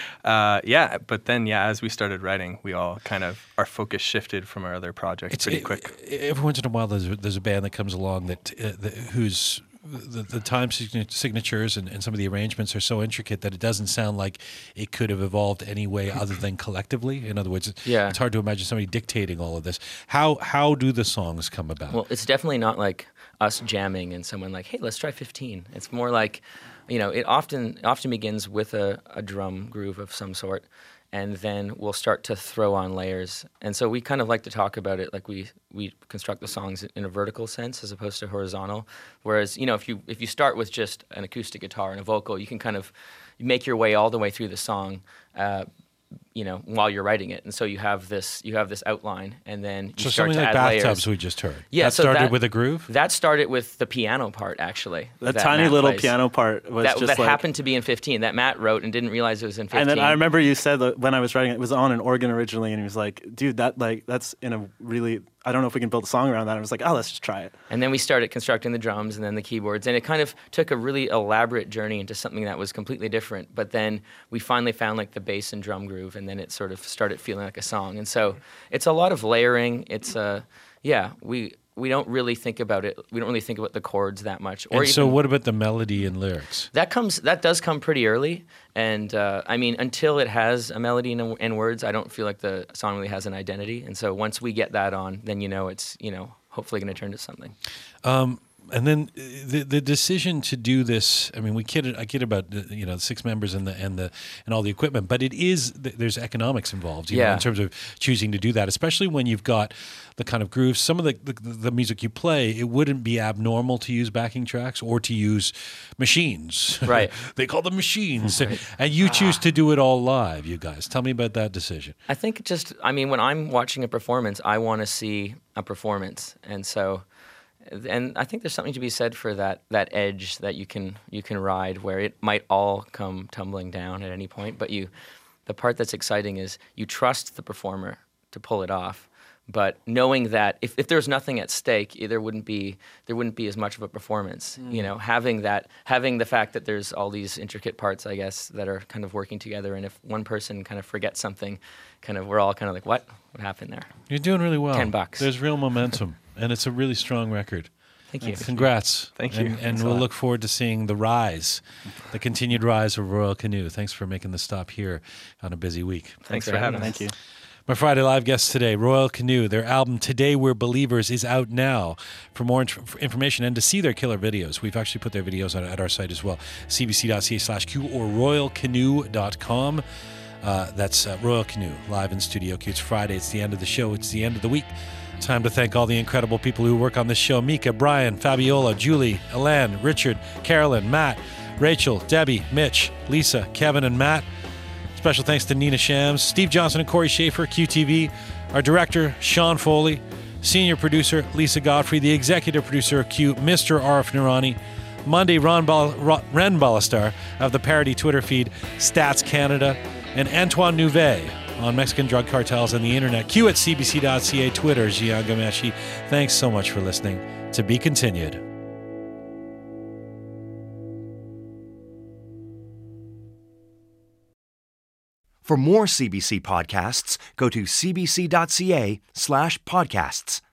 uh, yeah, but then yeah, as we started writing, we all kind of our focus shifted from our other projects It's, pretty it- quick. Every once in a while, there's a, there's a band that comes along that, uh, that whose the, the time sign- signatures and, and some of the arrangements are so intricate that it doesn't sound like it could have evolved any way other than collectively. In other words, it's, Yeah. it's hard to imagine somebody dictating all of this. How how do the songs come about? Well, it's definitely not like us jamming and someone like, hey, let's try fifteen. It's more like, you know, it often often begins with a, a drum groove of some sort, and then we'll start to throw on layers. And so we kind of like to talk about it like we we construct the songs in a vertical sense as opposed to horizontal. Whereas, you know, if you if you start with just an acoustic guitar and a vocal, you can kind of make your way all the way through the song. Uh, you know, while you're writing it, and so you have this, you have this outline, and then you so start something to like add Bathtubs layers. we just heard. Yeah, that so started that- with a groove. That started with the piano part, actually. That tiny Matt little plays. piano part was that, just that like- happened to be in fifteen. That Matt wrote and didn't realize it was in fifteen. And then I remember you said that when I was writing it, it was on an organ originally, and he was like, dude, that like that's in a really, I don't know if we can build a song around that. I was like, oh, let's just try it. And then we started constructing the drums and then the keyboards, and it kind of took a really elaborate journey into something that was completely different. But then we finally found like the bass and drum groove, and then it sort of started feeling like a song. And so it's a lot of layering. It's uh, yeah, we we don't really think about it. We don't really think about the chords that much. And so, even- what about the melody and lyrics? That comes. That does come pretty early, and uh, I mean, until it has a melody and, and words, I don't feel like the song really has an identity. And so, once we get that on, then you know it's you know hopefully going to turn to something. Um, and then uh, the the decision to do this. I mean, we kid. I kid about the, you know the six members and the and the and all the equipment, but it is th- there's economics involved. You know, Yeah. in terms of choosing to do that, especially when you've got the kind of grooves. Some of the, the the music you play, it wouldn't be abnormal to use backing tracks or to use machines. Right. They call them machines, and you choose to do it all live. You guys, tell me about that decision. I think just. I mean, when I'm watching a performance, I want to see a performance, and so. And I think there's something to be said for that that edge that you can you can ride, where it might all come tumbling down at any point. But you, the part that's exciting is you trust the performer to pull it off. But knowing that if, if there's nothing at stake, eh, there wouldn't be there wouldn't be as much of a performance. Mm. You know, having that having the fact that there's all these intricate parts, I guess, that are kind of working together. And if one person kind of forgets something, kind of we're all kind of like, what what happened there? You're doing really well. Ten bucks. There's real momentum, and it's a really strong record. Thank you. Congrats. Thank you. And, Thanks and a we'll lot. look forward to seeing the rise, the continued rise of Royal Canoe. Thanks for making the stop here on a busy week. Thanks for having us. Thank you. My Friday Live guests today, Royal Canoe. Their album Today We're Believers is out now. For more inf- information and to see their killer videos, we've actually put their videos on, at our site as well, cbc.ca slash Q or royal canoe dot com. Uh, that's uh, Royal Canoe, live in Studio Q. It's Friday. It's the end of the show. It's the end of the week. Time to thank all the incredible people who work on this show. Mika, Brian, Fabiola, Julie, Elan, Richard, Carolyn, Matt, Rachel, Debbie, Mitch, Lisa, Kevin, and Matt. Special thanks to Nina Shams, Steve Johnson and Corey Schaefer, Q T V, our director, Sean Foley, senior producer, Lisa Godfrey, the executive producer of Q, Mister Arif Nurani, Monday, Ron Bal- Ron- Ren Ballastar of the parody Twitter feed, Stats Canada, and Antoine Nouvet on Mexican drug cartels and the internet. Q at c b c dot c a, Twitter, Jian Ghomeshi. Thanks so much for listening. To be continued. For more C B C podcasts, go to cbc.ca slash podcasts.